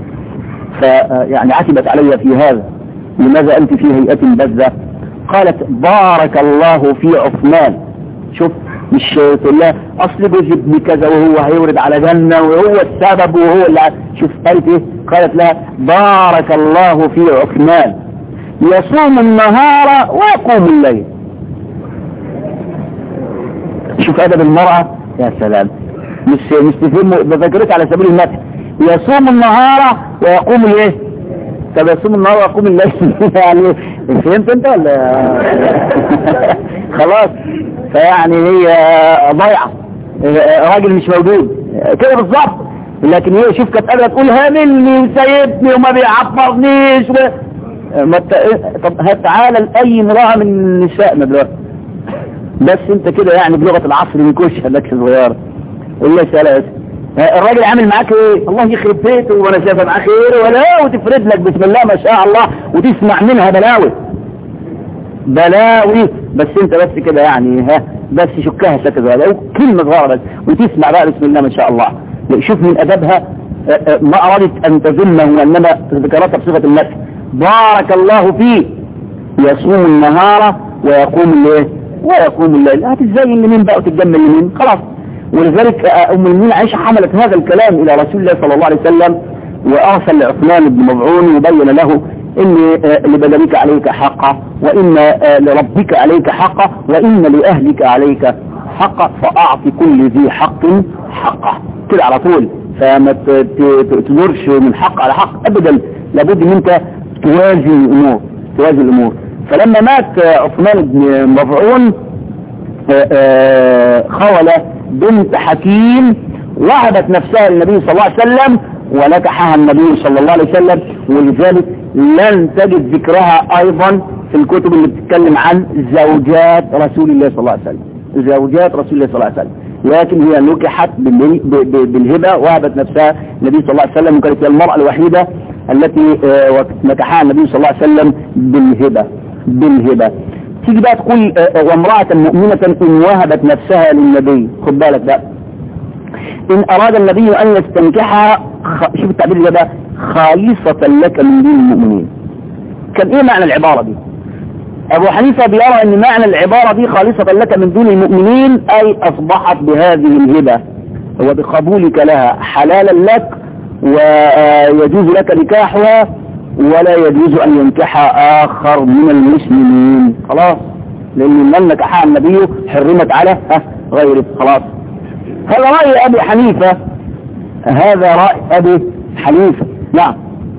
فيعني عتبت علي في هذا لماذا أنت في هيئة بذة؟ قالت بارك الله في عثمان. شوف مش تقول لها اصل جوز ابني كذا وهو هيورد على جنة وهو السبب وهو اللي شوف قالت ايه؟ قالت لها بارك الله في عثمان يصوم النهار ويقوم الليل. شوف ادب المرأة يا سلام، مش مش تفهم بذكرك على سبيل المثل، يصوم النهار ويقوم الايه؟ طب يصوم النهار ويقوم الليل يعني فهمت انت ولا خلاص؟ فيعني هي ضايعه، راجل مش موجود كده بالظبط. لكن هي شوف كانت قادره تقول هاملني وسايبني وما بيعبرنيش و... ما ت... طب تعالى لاي امراه من نسائنا دلوقتي بس انت كده يعني بلغه العصر بيكشها لك صغيره قول لها سلام الراجل عامل معاك ايه؟ الله يخرب بيته وانا شايفه معاه خير ولا وتفرد لك بسم الله ما شاء الله وتسمع منها بلاوي بلاوي بس انت بس كده يعني ها بس شكها شكل لو كلمه صغيره بس وتسمع بقى بسم الله ما شاء الله. شوف من ادبها ما ارادت ان تذمه وانما ذكرتها بصفه المدح. بارك الله فيه يصوم النهار ويقوم الليل ويقوم الليل. هتتزين لمين بقى وتتجمل لمين؟ خلاص. ولذلك ام المؤمنين عائشة حملت هذا الكلام الى رسول الله صلى الله عليه وسلم وارسل لعثمان بن مظعون وبين له ان لبدنك عليك حقا وان لربك عليك حقا وان لاهلك عليك حقا فاعطي كل ذي حق حقه كده على طول. فما تدورش من حق على حق ابدا، لابد ان انت توازن الامور توازن الامور. فلما مات عثمان بن مظعون خولة بنت حكيم وهبت نفسها للنبي صلى الله عليه وسلم ونكحها النبي صلى الله عليه وسلم. ولذلك لن تجد ذكرها ايضا في الكتب اللي بتتكلم عن زوجات رسول الله صلى الله عليه وسلم زوجات رسول الله صلى الله عليه وسلم، لكن هي نكحت بالهبة وهبت نفسها النبي صلى الله عليه وسلم وكانت هي المرأة الوحيدة التي نكحها النبي صلى الله عليه وسلم بالهبة بالهبة. تيجي بقى تقول وامرأة مؤمنة إن وهبت نفسها للنبي، خد بالك بقى إن أراد النبي أن يستنكحها شوف التعبير ده بقى خالصة لك من دون المؤمنين. كان إيه معنى العبارة دي؟ أبو حنيفة بيرى أن معنى العبارة دي خالصة لك من دون المؤمنين أي أصبحت بهذه الهبة وبقبولك لها حلالا لك ويجوز لك نكاحها ولا يجوز أن ينكح آخر من المسلمين. خلاص، لأن من نكحها النبي حرمت على غيره. خلاص، هذا رأي أبي حنيفة هذا رأي أبي حنيفة. نعم،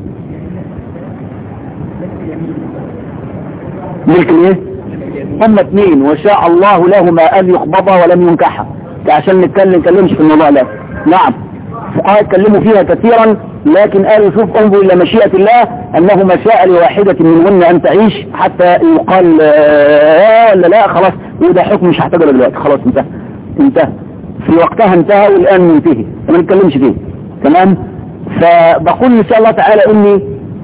ملك الايه؟ هم اثنين وشاء الله لهما أن يخبضا ولم ينكحها عشان نتكلم نتكلمش في الموضوع ده. نعم، اتكلموا فيها كثيرا لكن قالوا شوف انظر الى مشيئة الله انه ما شاء لواحدة منهن ان تعيش حتى يقال آه ولا لا. خلاص، وده حكم مش هحتاجه دلوقتي، خلاص انتهى انتهى في وقتها انتهى والان منتهي ما نتكلمش فيه. تمام. فبقول ان شاء الله تعالى اني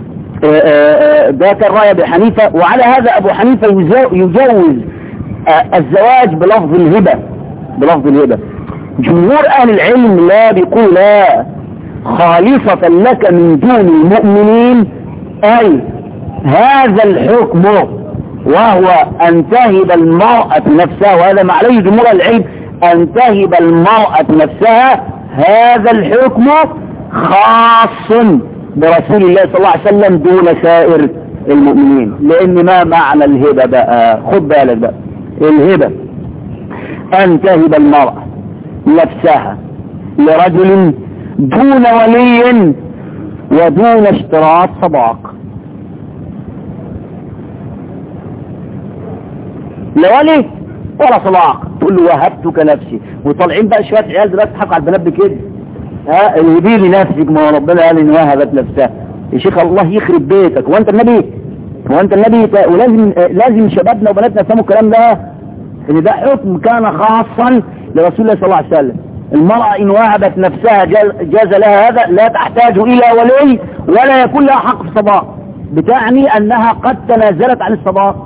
ده كان رأي ابي حنيفة، وعلى هذا ابو حنيفة يجوز الزواج بلفظ الهبة بلفظ الهبة. جمهور اهل العلم لا بيقول لا خالصة لك من دون المؤمنين اي هذا الحكم وهو ان تهب المرأة نفسها، وهذا ما عليه جمهور العلم ان تهب المرأة نفسها، هذا الحكم خاص برسول الله صلى الله عليه وسلم دون سائر المؤمنين. لان ما معنى الهبة بقى؟ خد بالك بقى، الهبة ان تهب المرأة نفسها لرجل دون ولي ودون اشتراط صداق. لا ولي ولا صداق، تقول له وهبتك نفسي. وطالعين بقى شويه عيال دلوقتي تضحكوا على البنات بكده، ها الهبي لي نفسك، ما ربنا قال ان وهبت نفسها. يا شيخ الله يخرب بيتك، هو انت النبي؟ هو انت النبي؟ ولازم لازم شبابنا وبناتنا يفهموا الكلام ده، ان ده حكم كان خاصا لرسول الله صلى الله عليه وسلم. المرأة إن وهبت نفسها جاز لها هذا، لا تحتاج إلى ولي ولا يكون لها حق في الصداق، بتعني أنها قد تنازلت عن الصداق.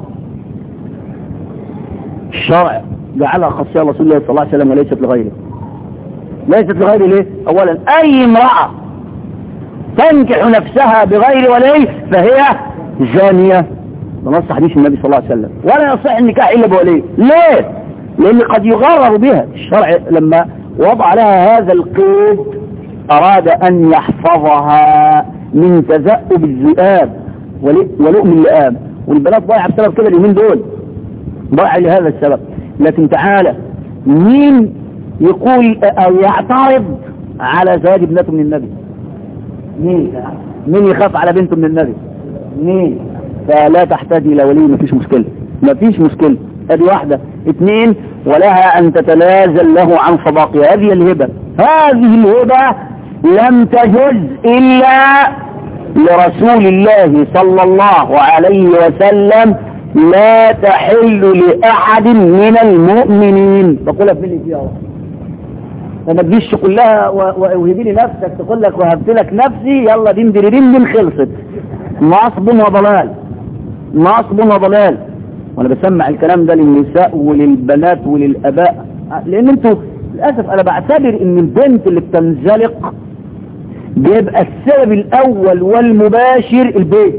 الشرع جعلها خاصية رسول الله صلى الله عليه وسلم وليست لغيره. ليست لغيره ليه؟ أولا أي امرأة تنكح نفسها بغير ولي فهي زانية، بنص حديث النبي صلى الله عليه وسلم، ولا يصح النكاح إلا بولي. ليه؟ لأن قد يغرر بها. الشرع لما وضع لها هذا القيد أراد أن يحفظها من تذأب الذئاب ولؤم اللئام، والبنات ضايعة بسبب كده اليومين دول، ضايعة لهذا السبب. لكن تعالى مين يقول او يعترض على زواج ابنته من النبي؟ مين مين يخاف على بنته من النبي؟ مين؟ فلا تحتاج الى ولي، مفيش مشكلة مفيش مشكلة. ادي واحدة. اثنين، ولها ان تتنازل له عن صداقها. هذه الهبة هذه الهبة لم تجز الا لرسول الله صلى الله عليه وسلم، لا تحل لأحد من المؤمنين. بقولها في الإجابة لما تجيش تقول لها وهبي لي نفسك، تقول لك وهبت لك نفسي، يلا دين دين دين خلصت. نصب وضلال نصب وضلال. وانا بسمع الكلام ده للنساء وللبنات وللاباء، لان انتوا للاسف انا بعتبر ان البنت اللي بتنزلق بيبقى السبب الاول والمباشر البيت.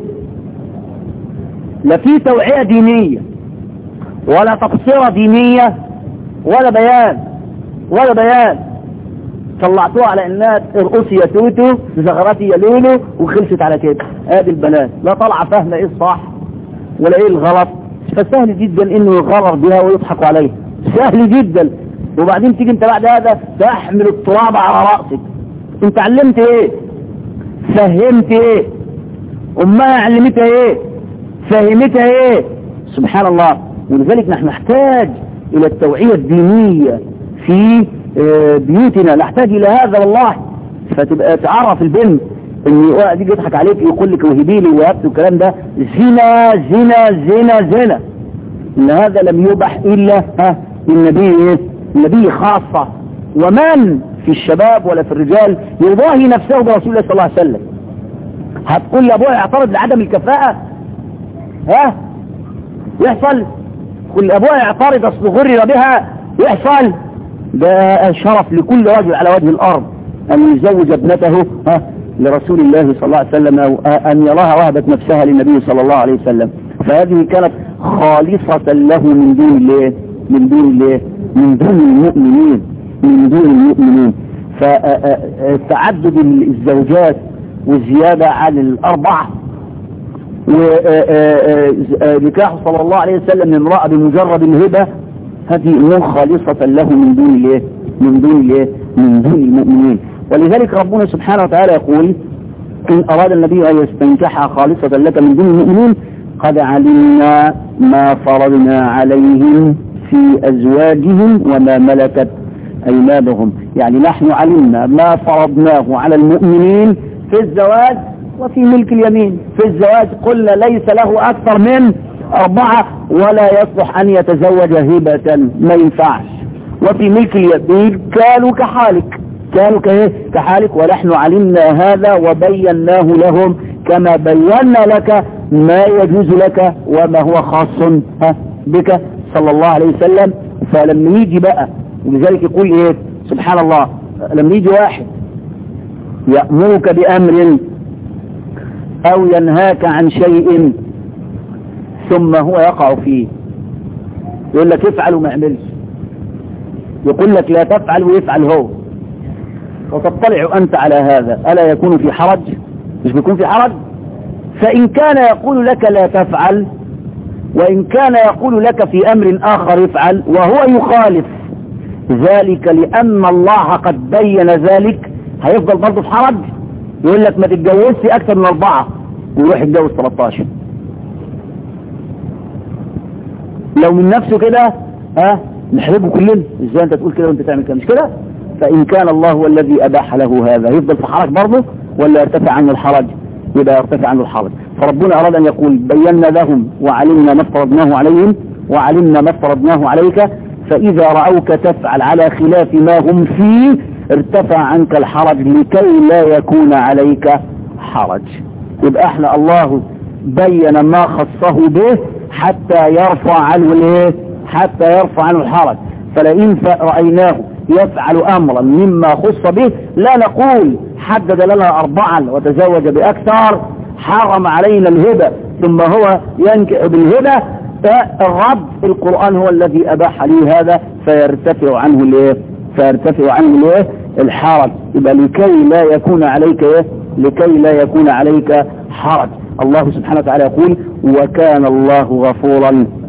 لا في توعية دينية ولا تقصيرة دينية ولا بيان ولا بيان. طلعتوها على انها ارقصي يا توتو زغرتي يا لولو وخلصت على كده. ادي البنات لا طالعه فاهمه ايه الصح ولا ايه الغلط، فسهل جدا انه يغرر بها ويضحكوا عليها، سهل جدا. وبعدين تيجي انت بعد هذا تحمل التراب على رأسك. انت علمت ايه؟ فهمت ايه؟ امها علمتها ايه؟ فهمتها ايه؟ سبحان الله. ولذلك نحن نحتاج الى التوعية الدينية في بيوتنا، نحتاج الى هذا والله. فتبقى تعرف البنت ان واحد يجي يضحك عليك يقول لك وهبي لي وهبت والكلام ده زنا زنا زنا زنا. ان هذا لم يبح الا ها النبي ايه؟ النبي خاصة. ومن في الشباب ولا في الرجال يضاهي نفسه برسول الله صلى الله عليه وسلم؟ هتقول لابوها يعترض لعدم الكفاءة؟ ها يحصل؟ كل ابوها يعترض اصل غرر بها؟ يحصل؟ ده شرف لكل رجل على وجه الارض ان يزوج ابنته ها لرسول الله صلى الله عليه وسلم، او ان يراها وهبت نفسها للنبي صلى الله عليه وسلم. فهذه كانت خالصة له من دون الله من دون الله من دون المؤمنين من دون المؤمنين. فتعدد الزوجات والزيادة عن الاربعة ونكاح صلى الله عليه وسلم من امرأة بمجرد الهبة، هذه امور خالصة له من دون الله من دون الله من دون المؤمنين. ولذلك ربنا سبحانه وتعالى يقول إن أراد النبي أن يستنكحها خالصة لك من دون المؤمنين قد علمنا ما فرضنا عليهم في أزواجهم وما ملكت أيمانهم. يعني نحن علمنا ما فرضناه على المؤمنين في الزواج وفي ملك اليمين. في الزواج قلنا ليس له أكثر من أربعة ولا يصلح أن يتزوج هبة، ما ينفعش. وفي ملك اليمين كانوا كحالك كانوا كحالك ونحن علمنا هذا وبيناه لهم كما بينا لك ما يجوز لك وما هو خاص بك صلى الله عليه وسلم. فلما يجي بقى ولذلك يقول ايه سبحان الله، لما يجي واحد يأمرك بأمر او ينهاك عن شيء ثم هو يقع فيه، يقول لك افعل وما يعملش، يقول لك لا تفعل ويفعل هو، وتطلع أنت على هذا، ألا يكون في حرج؟ مش بيكون في حرج؟ فإن كان يقول لك لا تفعل وإن كان يقول لك في أمر آخر افعل وهو يخالف ذلك لأن الله قد بين ذلك، هيفضل برضه في حرج؟ يقول لك ما تتجوزش أكثر من أربعة ويروح يتجوز ثلاثة عشر. لو من نفسه كده ها نحرجه كلنا، ازاي انت تقول كده وانت تعمل كده؟ مش كده؟ فإن كان الله هو الذي أباح له هذا يفضل في حرج برضه ولا يرتفع عنه الحرج؟ يبقى يرتفع عنه الحرج. فربنا أراد أن يقول بينا لهم وعلمنا ما افترضناه عليهم وعلمنا ما افترضناه عليك، فإذا رأوك تفعل على خلاف ما هم فيه ارتفع عنك الحرج لكي لا يكون عليك حرج. يبقى احنا الله بين ما خصه به حتى يرفع عنه الايه؟ حتى يرفع عنه الحرج. فلئن رأيناه يفعل أمرا مما خص به لا نقول حدد لنا أربعا وتزوج بأكثر حرم علينا الهبة ثم هو ينكح بالهبة. الرب القرآن هو الذي أباح لي هذا فيرتفع عنه الايه؟ فيرتفع عنه الايه؟ الحرج. يبقى لكي لا يكون عليك ايه؟ لكي لا يكون عليك حرج. الله سبحانه وتعالى يقول وكان الله غفورا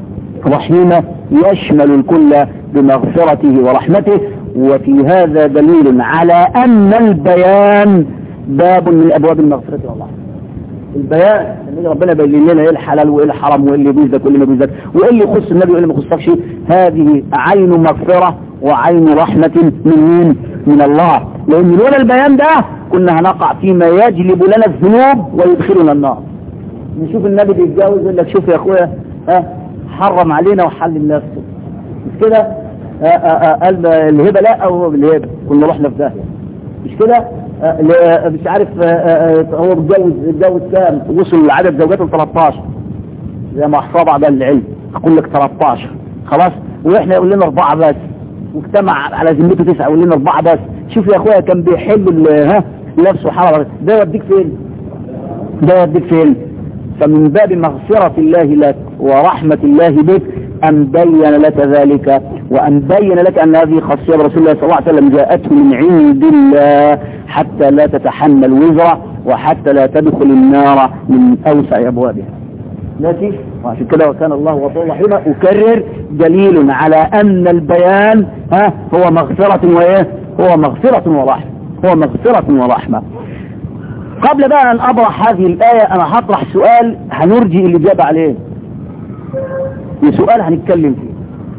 رحيمة يشمل الكل بمغفرته ورحمته. وفي هذا دليل على أن البيان باب من أبواب المغفرة والله. البيان ان ربنا بين لنا ايه الحلال وايه الحرام وايه اللي يجوز لك وايه اللي ما يجوزك وايه اللي يخص النبي وايه اللي ما يخصكش. هذه عين مغفرة وعين رحمة من مين؟ من الله. لأن لولا البيان ده كنا هنقع فيما يجلب لنا الذنوب ويدخلنا النار. نشوف النبي بيتجاوز يقول لك شوف يا اخويا ها حرم علينا وحلل نفسه مش كده. قال الهبه لا او بالهبه كنا رحنا في داهيه مش كده. مش عارف هو بيتجوز اتجوز كام وصل لعدد زوجاته ثلاثة عشر زي ما احصاب على العلم اقول لك ثلاثة عشر خلاص واحنا يقول لنا اربعه بس واجتمع على ذمته تسعه يقول لنا اربعه بس. شوف يا اخويا كان بيحل ها نفسه حرام ده يوديك فين؟ ده يوديك فين؟ فمن باب مغفرة الله لك ورحمة الله بك أن بين لك ذلك وأن بين لك أن هذه خاصية برسول الله صلى الله عليه وسلم جاءته من عند الله حتى لا تتحمل وزره وحتى لا تدخل النار من أوسع أبوابها. ماشي. وعشان كده وكان الله غفورا رحيما. أكرر دليل على أن البيان ها هو مغفرة وإيه؟ هو مغفرة ورحمة. هو مغفرة ورحمة. قبل بقى أن أطرح هذه الآية أنا هطرح سؤال هنرجي الإجابة عليه. سؤال هنتكلم فيه.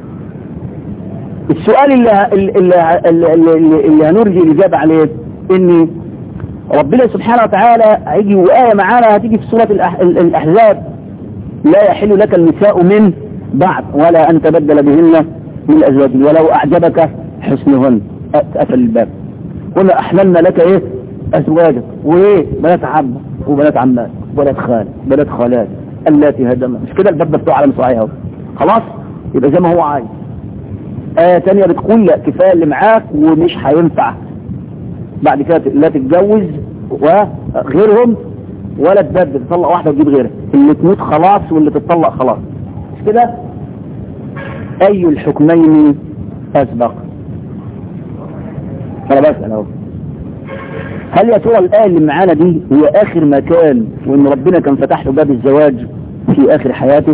السؤال اللي, اللي, اللي, اللي, اللي هنرجي الإجابة عليه إن ربنا سبحانه وتعالى هيجي وآية معانا هتيجي في سورة الأحزاب لا يحل لك النساء من بعد ولا أن تبدل بهن من الأزواج ولو أعجبك حسنهن. قفل الباب. قلنا أحللنا لك إيه أزواجك وإيه بنات عم وبنات عمات وبنات خال بنات خالات التي هدمت مش كده. الباب مفتوح على مصراعيها اهو خلاص يبقى زي ما هو عايز. آية تانية بتقول لا كفاية اللي معاك ومش هينفع بعد كده لا تتجوز وغيرهم ولا تبدل تطلق واحدة وتجيب غيرها. اللي تموت خلاص واللي تتطلق خلاص مش كده. أي الحكمين أسبق؟ أنا بسأل اهو. هل يا ترى الآية اللي معانا دي هي آخر ما كان وإن ربنا كان فتح له باب الزواج في آخر حياته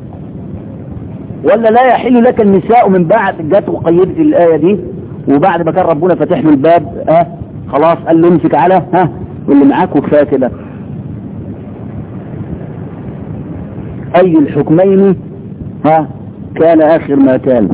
ولا لا يحل لك النساء من بعد جت وقيدت الآية دي وبعد ما كان ربنا فتح له الباب اه خلاص قال له امسك على ها واللي معاك وكفايه كده. أي الحكمين ها كان آخر ما كان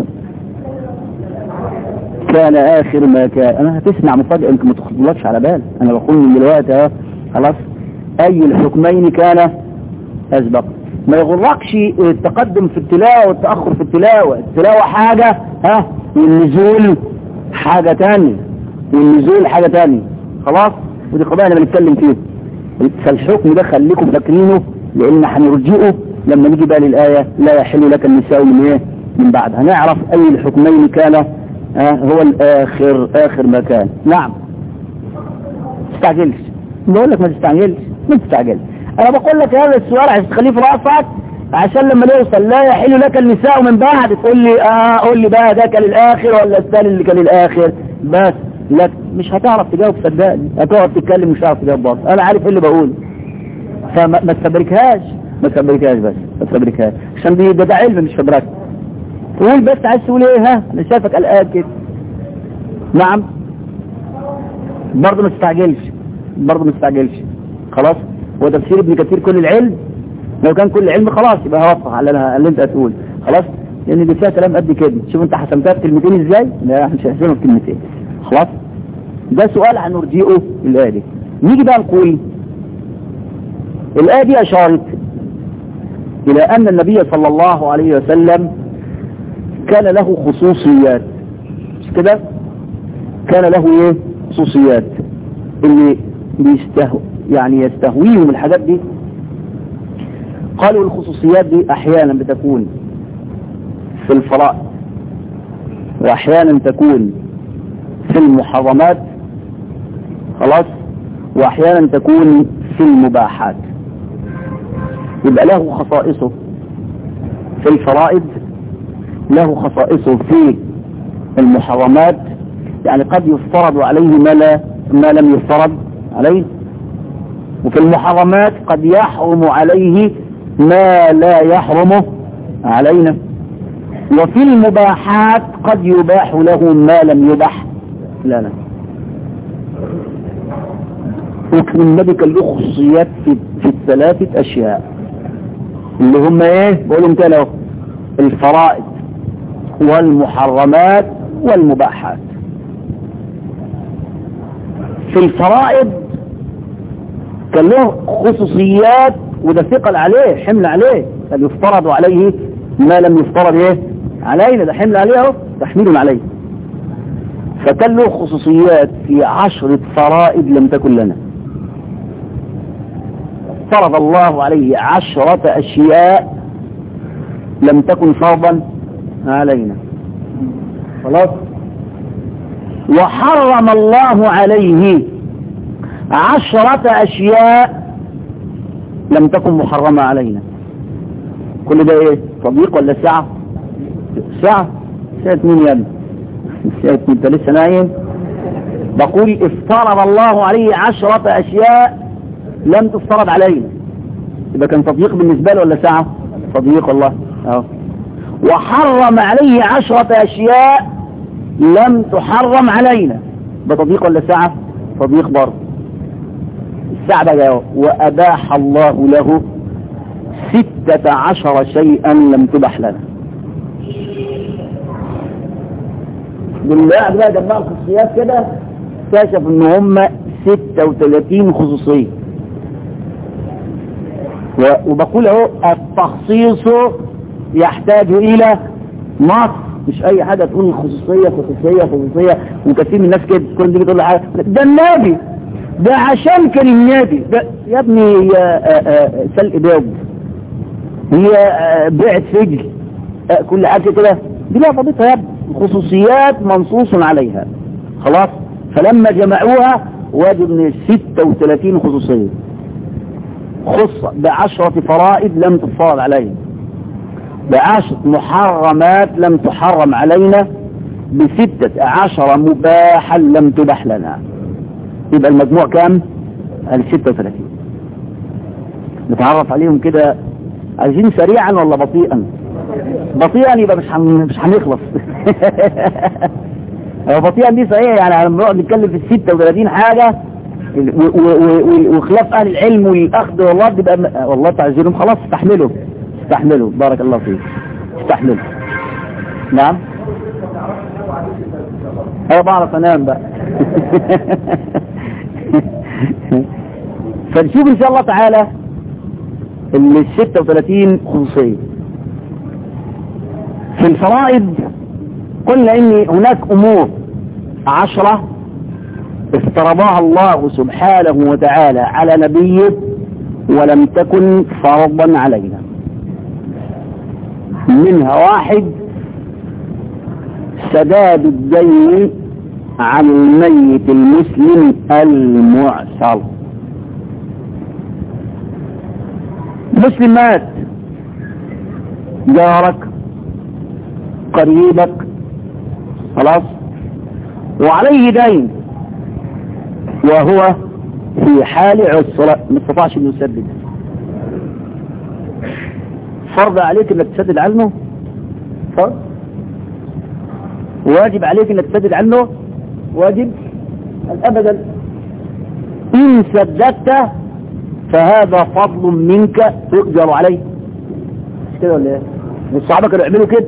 كان آخر ما كان. أنا هتسمع مفاجأة أنت ما تخطلكش على بال. أنا بقول من دلوقتي ها خلاص. أي الحكمين كان أسبق. ما يغرقش التقدم في التلاوة والتأخر في التلاوة. التلاوة حاجة ها والنزول حاجة تانية والنزول حاجة تانية خلاص. ودي قضايا أنا بنتكلم فيه. فالحكم ده خليكم فاكرينه لأن هنرجئه لما نيجي بقى للآية لا يحل لك النساء من إيه من بعد. هنعرف أي الحكمين كان آه هو الآخر آخر ما كان. نعم تستعجلش. بقول لك ما تستعجلش ما تستعجلش. أنا بقول لك هذا السؤال عشان تخليه في رأسك عشان لما نوصل لا يحل لك النساء من بعد تقول لي اه قول لي بقى ده كان الآخر ولا الثاني اللي كان الآخر بس. لا مش هتعرف تجاوب صدقني. هتقعد تتكلم مش هتعرف تجاوب برضه. أنا عارف ايه اللي بقوله فما تفبركهاش ما تفبركهاش بس ما تفبركهاش عشان دي ده, ده علم مش فبرك. قول بس عايز تقول ايه ها انا شايفك قلقان كده. نعم برضه ما تستعجلش برضه ما تستعجلش خلاص. هو تفسير ابن كثير كل العلم لو كان كل العلم خلاص يبقى هوفق على اللي انت هتقول خلاص لان دي فيها كلام قد كده. شوف انت حسمتها بكلمتين ازاي. لا مش هحسمها بكلمتين خلاص. ده سؤال هنرجئه الآية دي. نيجي بقى نقول الآية دي أشارت إلى أن النبي صلى الله عليه وسلم كان له خصوصيات مش كده. كان له ايه خصوصيات اللي بيستهو يعني يستهويهم الحاجات دي. قالوا الخصوصيات دي أحيانا بتكون في الفرائض وأحيانا تكون في المحرمات خلاص وأحيانا تكون في المباحات. يبقى له خصائصه في الفرائض له خصائصه في المحرمات يعني قد يفترض عليه ما, لا ما لم يفترض عليه. وفي المحرمات قد يحرم عليه ما لا يحرمه علينا وفي المباحات قد يباح له ما لم يباح لا لا. وكان النبي كان له خصوصيات في, في الثلاثة أشياء اللي هم ايه؟ بقولهم تاني اهو: الفرائض والمحرمات والمباحات. في الفرائض كان له خصوصيات وده ثقل عليه، حمل عليه، قال يفترض عليه ما لم يفترض ايه علينا، ده حمل عليه اهو، تحميل عليه. فكان له خصوصيات في عشرة فرائض لم تكن لنا. فرض الله عليه عشرة أشياء لم تكن فرضا علينا، خلاص. وحرم الله عليه عشرة أشياء لم تكن محرمة علينا. كل ده ايه؟ تضييق ولا سعة؟ سعة. ساعة مين يا ابني؟ ساعة انت لسه نايم؟ بقول افترض الله عليه عشرة أشياء لم تفترض علينا، يبقى كان تضييق بالنسبة له ولا سعة؟ تضييق والله. اهو. وحرم عليه عشرة أشياء لم تحرم علينا، بتضييق ولا سعة؟ تضييق برضه. السعة بقى: وأباح الله له ستة عشر شيئا لم تبح لنا. بالله بقى جمع الخصوصيات كده اكتشف ان هم ستة وثلاثين خصوصية. وبقول اهو التخصيص يحتاج الى نص، مش اي حاجة تقول خصوصية خصوصية خصوصية. وكثير من الناس كده كل دي بتقول له حاجة ده النبي ده عشان كان النبي ده يا ابني. هي سلق بيض، هي بيعة سجل، كل حاجة كده دي لها ضابطها يا ابني. خصوصيات منصوص عليها، خلاص. فلما جمعوها وجدوا من ستة وثلاثين خصوصية، خصة بعشرة فرائض لم تفرض علينا، بعشرة محرمات لم تحرم علينا، بستة عشر مباحا لم تبح لنا. يبقى المجموع كام؟ الستة وثلاثين. نتعرف عليهم كده. عايزين سريعا ولا بطيئا؟ بطيئا يبقى مش حن... مش هنخلص. بطيئا دي صحيح، يعني لما نقعد نتكلم في الستة وثلاثين حاجة وخلاف اهل العلم والاخذ والرد يبقى والله تعزلهم. خلاص استحملوا استحملوا بارك الله فيك، استحملوا. نعم انا بعرف انام بقى. فنشوف ان شاء الله تعالى ال ستة وثلاثين خصوصية. في الفرائض قلنا ان هناك امور عشرة افترضها الله سبحانه وتعالى على نبيه ولم تكن فرضا علينا. منها واحد: سداد الدين عن الميت المسلم المعسر. مسلم مات، جارك قريبك، خلاص، وعليه دين وهو في حال عسرة ما استطاعش انه يسدد. فرض عليك انك تسدد عنه، فرض واجب عليك انك تسدد عنه، واجب ابدا. ان سددت فهذا فضل منك تؤجر عليه. مش كده ولا ايه؟ والصحابه كانوا يعملوا كده.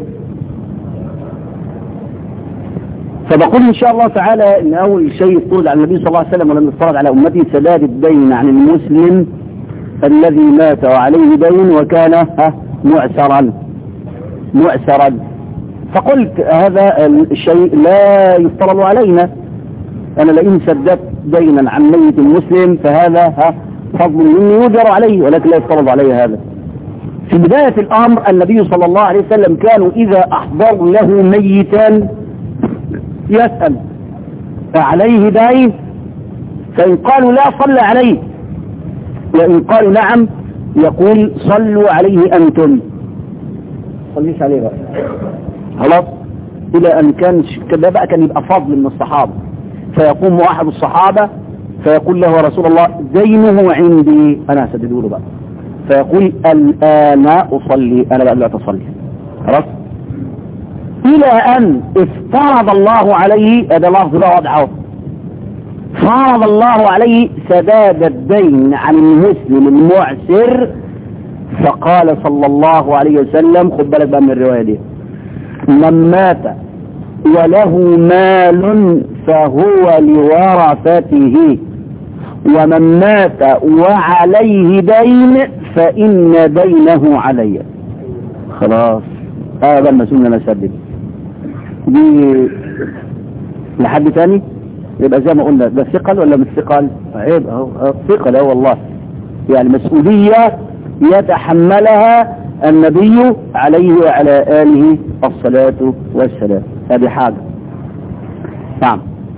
فبقول ان شاء الله تعالى ان اول شيء يفرض على النبي صلى الله عليه وسلم ولم يفرض على امته سداد الدين عن المسلم الذي مات وعليه دين وكان معسرا معسرا. فقلت هذا الشيء لا يفترض علينا. انا لئن سددت دينا عن ميت المسلم فهذا فضل مني يؤجر عليه، ولكن لا يفترض عليه هذا. في بداية الامر النبي صلى الله عليه وسلم كانوا اذا احضروا له ميتا يسأل عليه دين، فإن قالوا لا صلى عليه، وإن قالوا نعم يقول صلوا عليه أنتم، صليش عليه بقى. خلاص. إلى أن كان كده بقى كان يبقى فضل من الصحابة، فيقوم أحد الصحابة فيقول له رسول الله دينه عندي أنا هسدده له بقى، فيقول الآن أصلي أنا بقى لا تصلي. خلاص. إلى أن افترض الله عليه، هذا لفظ ده واضحه، فرض الله عليه سداد الدين عن المسلم المعسر، فقال صلى الله عليه وسلم، خد بالك بقى من الرواية دي، من مات وله مال فهو لورثته، ومن مات وعليه دين فإن دينه علي. خلاص هذا المسؤول أنا أسدد دي لحد تاني. يبقى زي ما قلنا ده ثقل ولا مش ثقل؟ عيب اهو ثقل اهو والله، يعني مسؤولية يتحملها النبي عليه وعلى آله الصلاة والسلام. هذه حاجة. نعم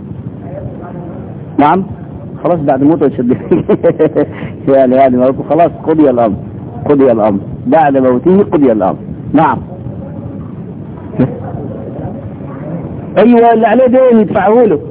نعم خلاص بعد موته يشد يعني يعني موته خلاص قضي الأمر، قضي الأمر بعد موته قضي الأمر. نعم ايوه اللي عليه دين يدفعه له.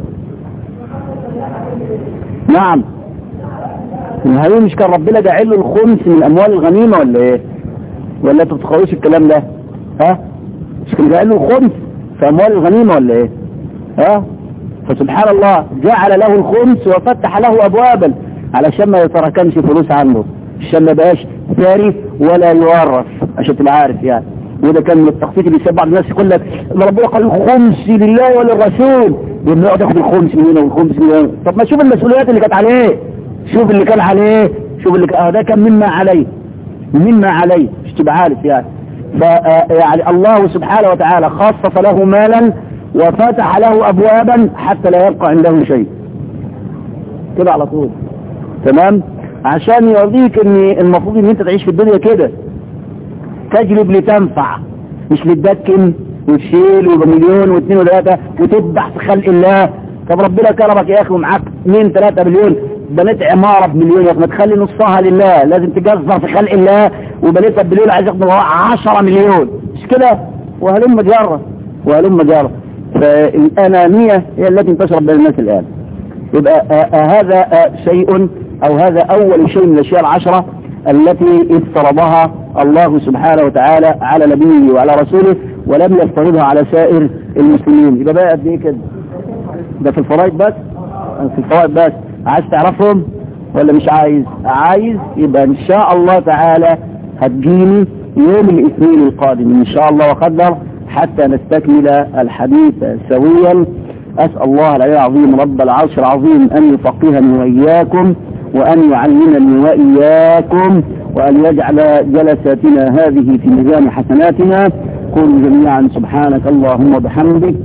نعم هل مش كان ربنا جعل له الخمس من اموال الغنيمه ولا ايه؟ ولا انتوا بتخوش الكلام ده؟ ها مش كان جعل له الخمس في اموال الغنيمه ولا ايه؟ ها فسبحان الله جعل له الخمس وفتح له ابوابا علشان ما يتراكمش فلوس عنده، عشان ما بقاش ثاري ولا يورث، عشان تبقى عارف يعني. وده كان من التخطيط اللي يسبب بعض الناس يقول لك ربنا قال الخمس لله وللرسول، يبقى يقعد ياخد الخمس من هنا والخمس من هنا. طب ما شوف المسؤوليات اللي كانت عليه، شوف اللي كان عليه، شوف اللي كان ده كان مما عليه مما عليه مش تبقى عارف يعني. ف يعني الله سبحانه وتعالى خصص له مالا وفتح له ابوابا حتى لا يبقى عنده شيء كده على طول. تمام عشان يرضيك ان المفروض ان انت تعيش في الدنيا كده، تجلب لتنفع مش لتدكن وتشيل ويبقى مليون واثنين وثلاثة وتذبح في خلق الله. طب ربنا كرمك يا اخي ومعاك اثنين ثلاثة مليون، بنيت عمارة بمليون يا اخي ما تخلي نصها لله، لازم تجزر في خلق الله، وبنيتها بمليون عايز ياخد عشرة مليون مش كده؟ وهلم جرة وهلم جرة. فالأنانية هي التي انتشرت بين الناس الآن. يبقى آآ هذا شيء أو هذا أول شيء من الأشياء العشرة التي افترضها الله سبحانه وتعالى على نبيه وعلى رسوله ولم يفترضها على سائر المسلمين. يبقى بقى قد ايه كده؟ ده في الفرائض بس؟ في الفرائض بس. عايز تعرفهم ولا مش عايز؟ عايز يبقى ان شاء الله تعالى هتجيني يوم الاثنين القادم ان شاء الله وقدر حتى نستكمل الحديث سويا. اسأل الله العلي العظيم رب العرش العظيم ان يفقهني واياكم وأن يعلمني وإياكم وأن يجعل جلساتنا هذه في ميزان حسناتنا. قولوا جميعا سبحانك اللهم وبحمدك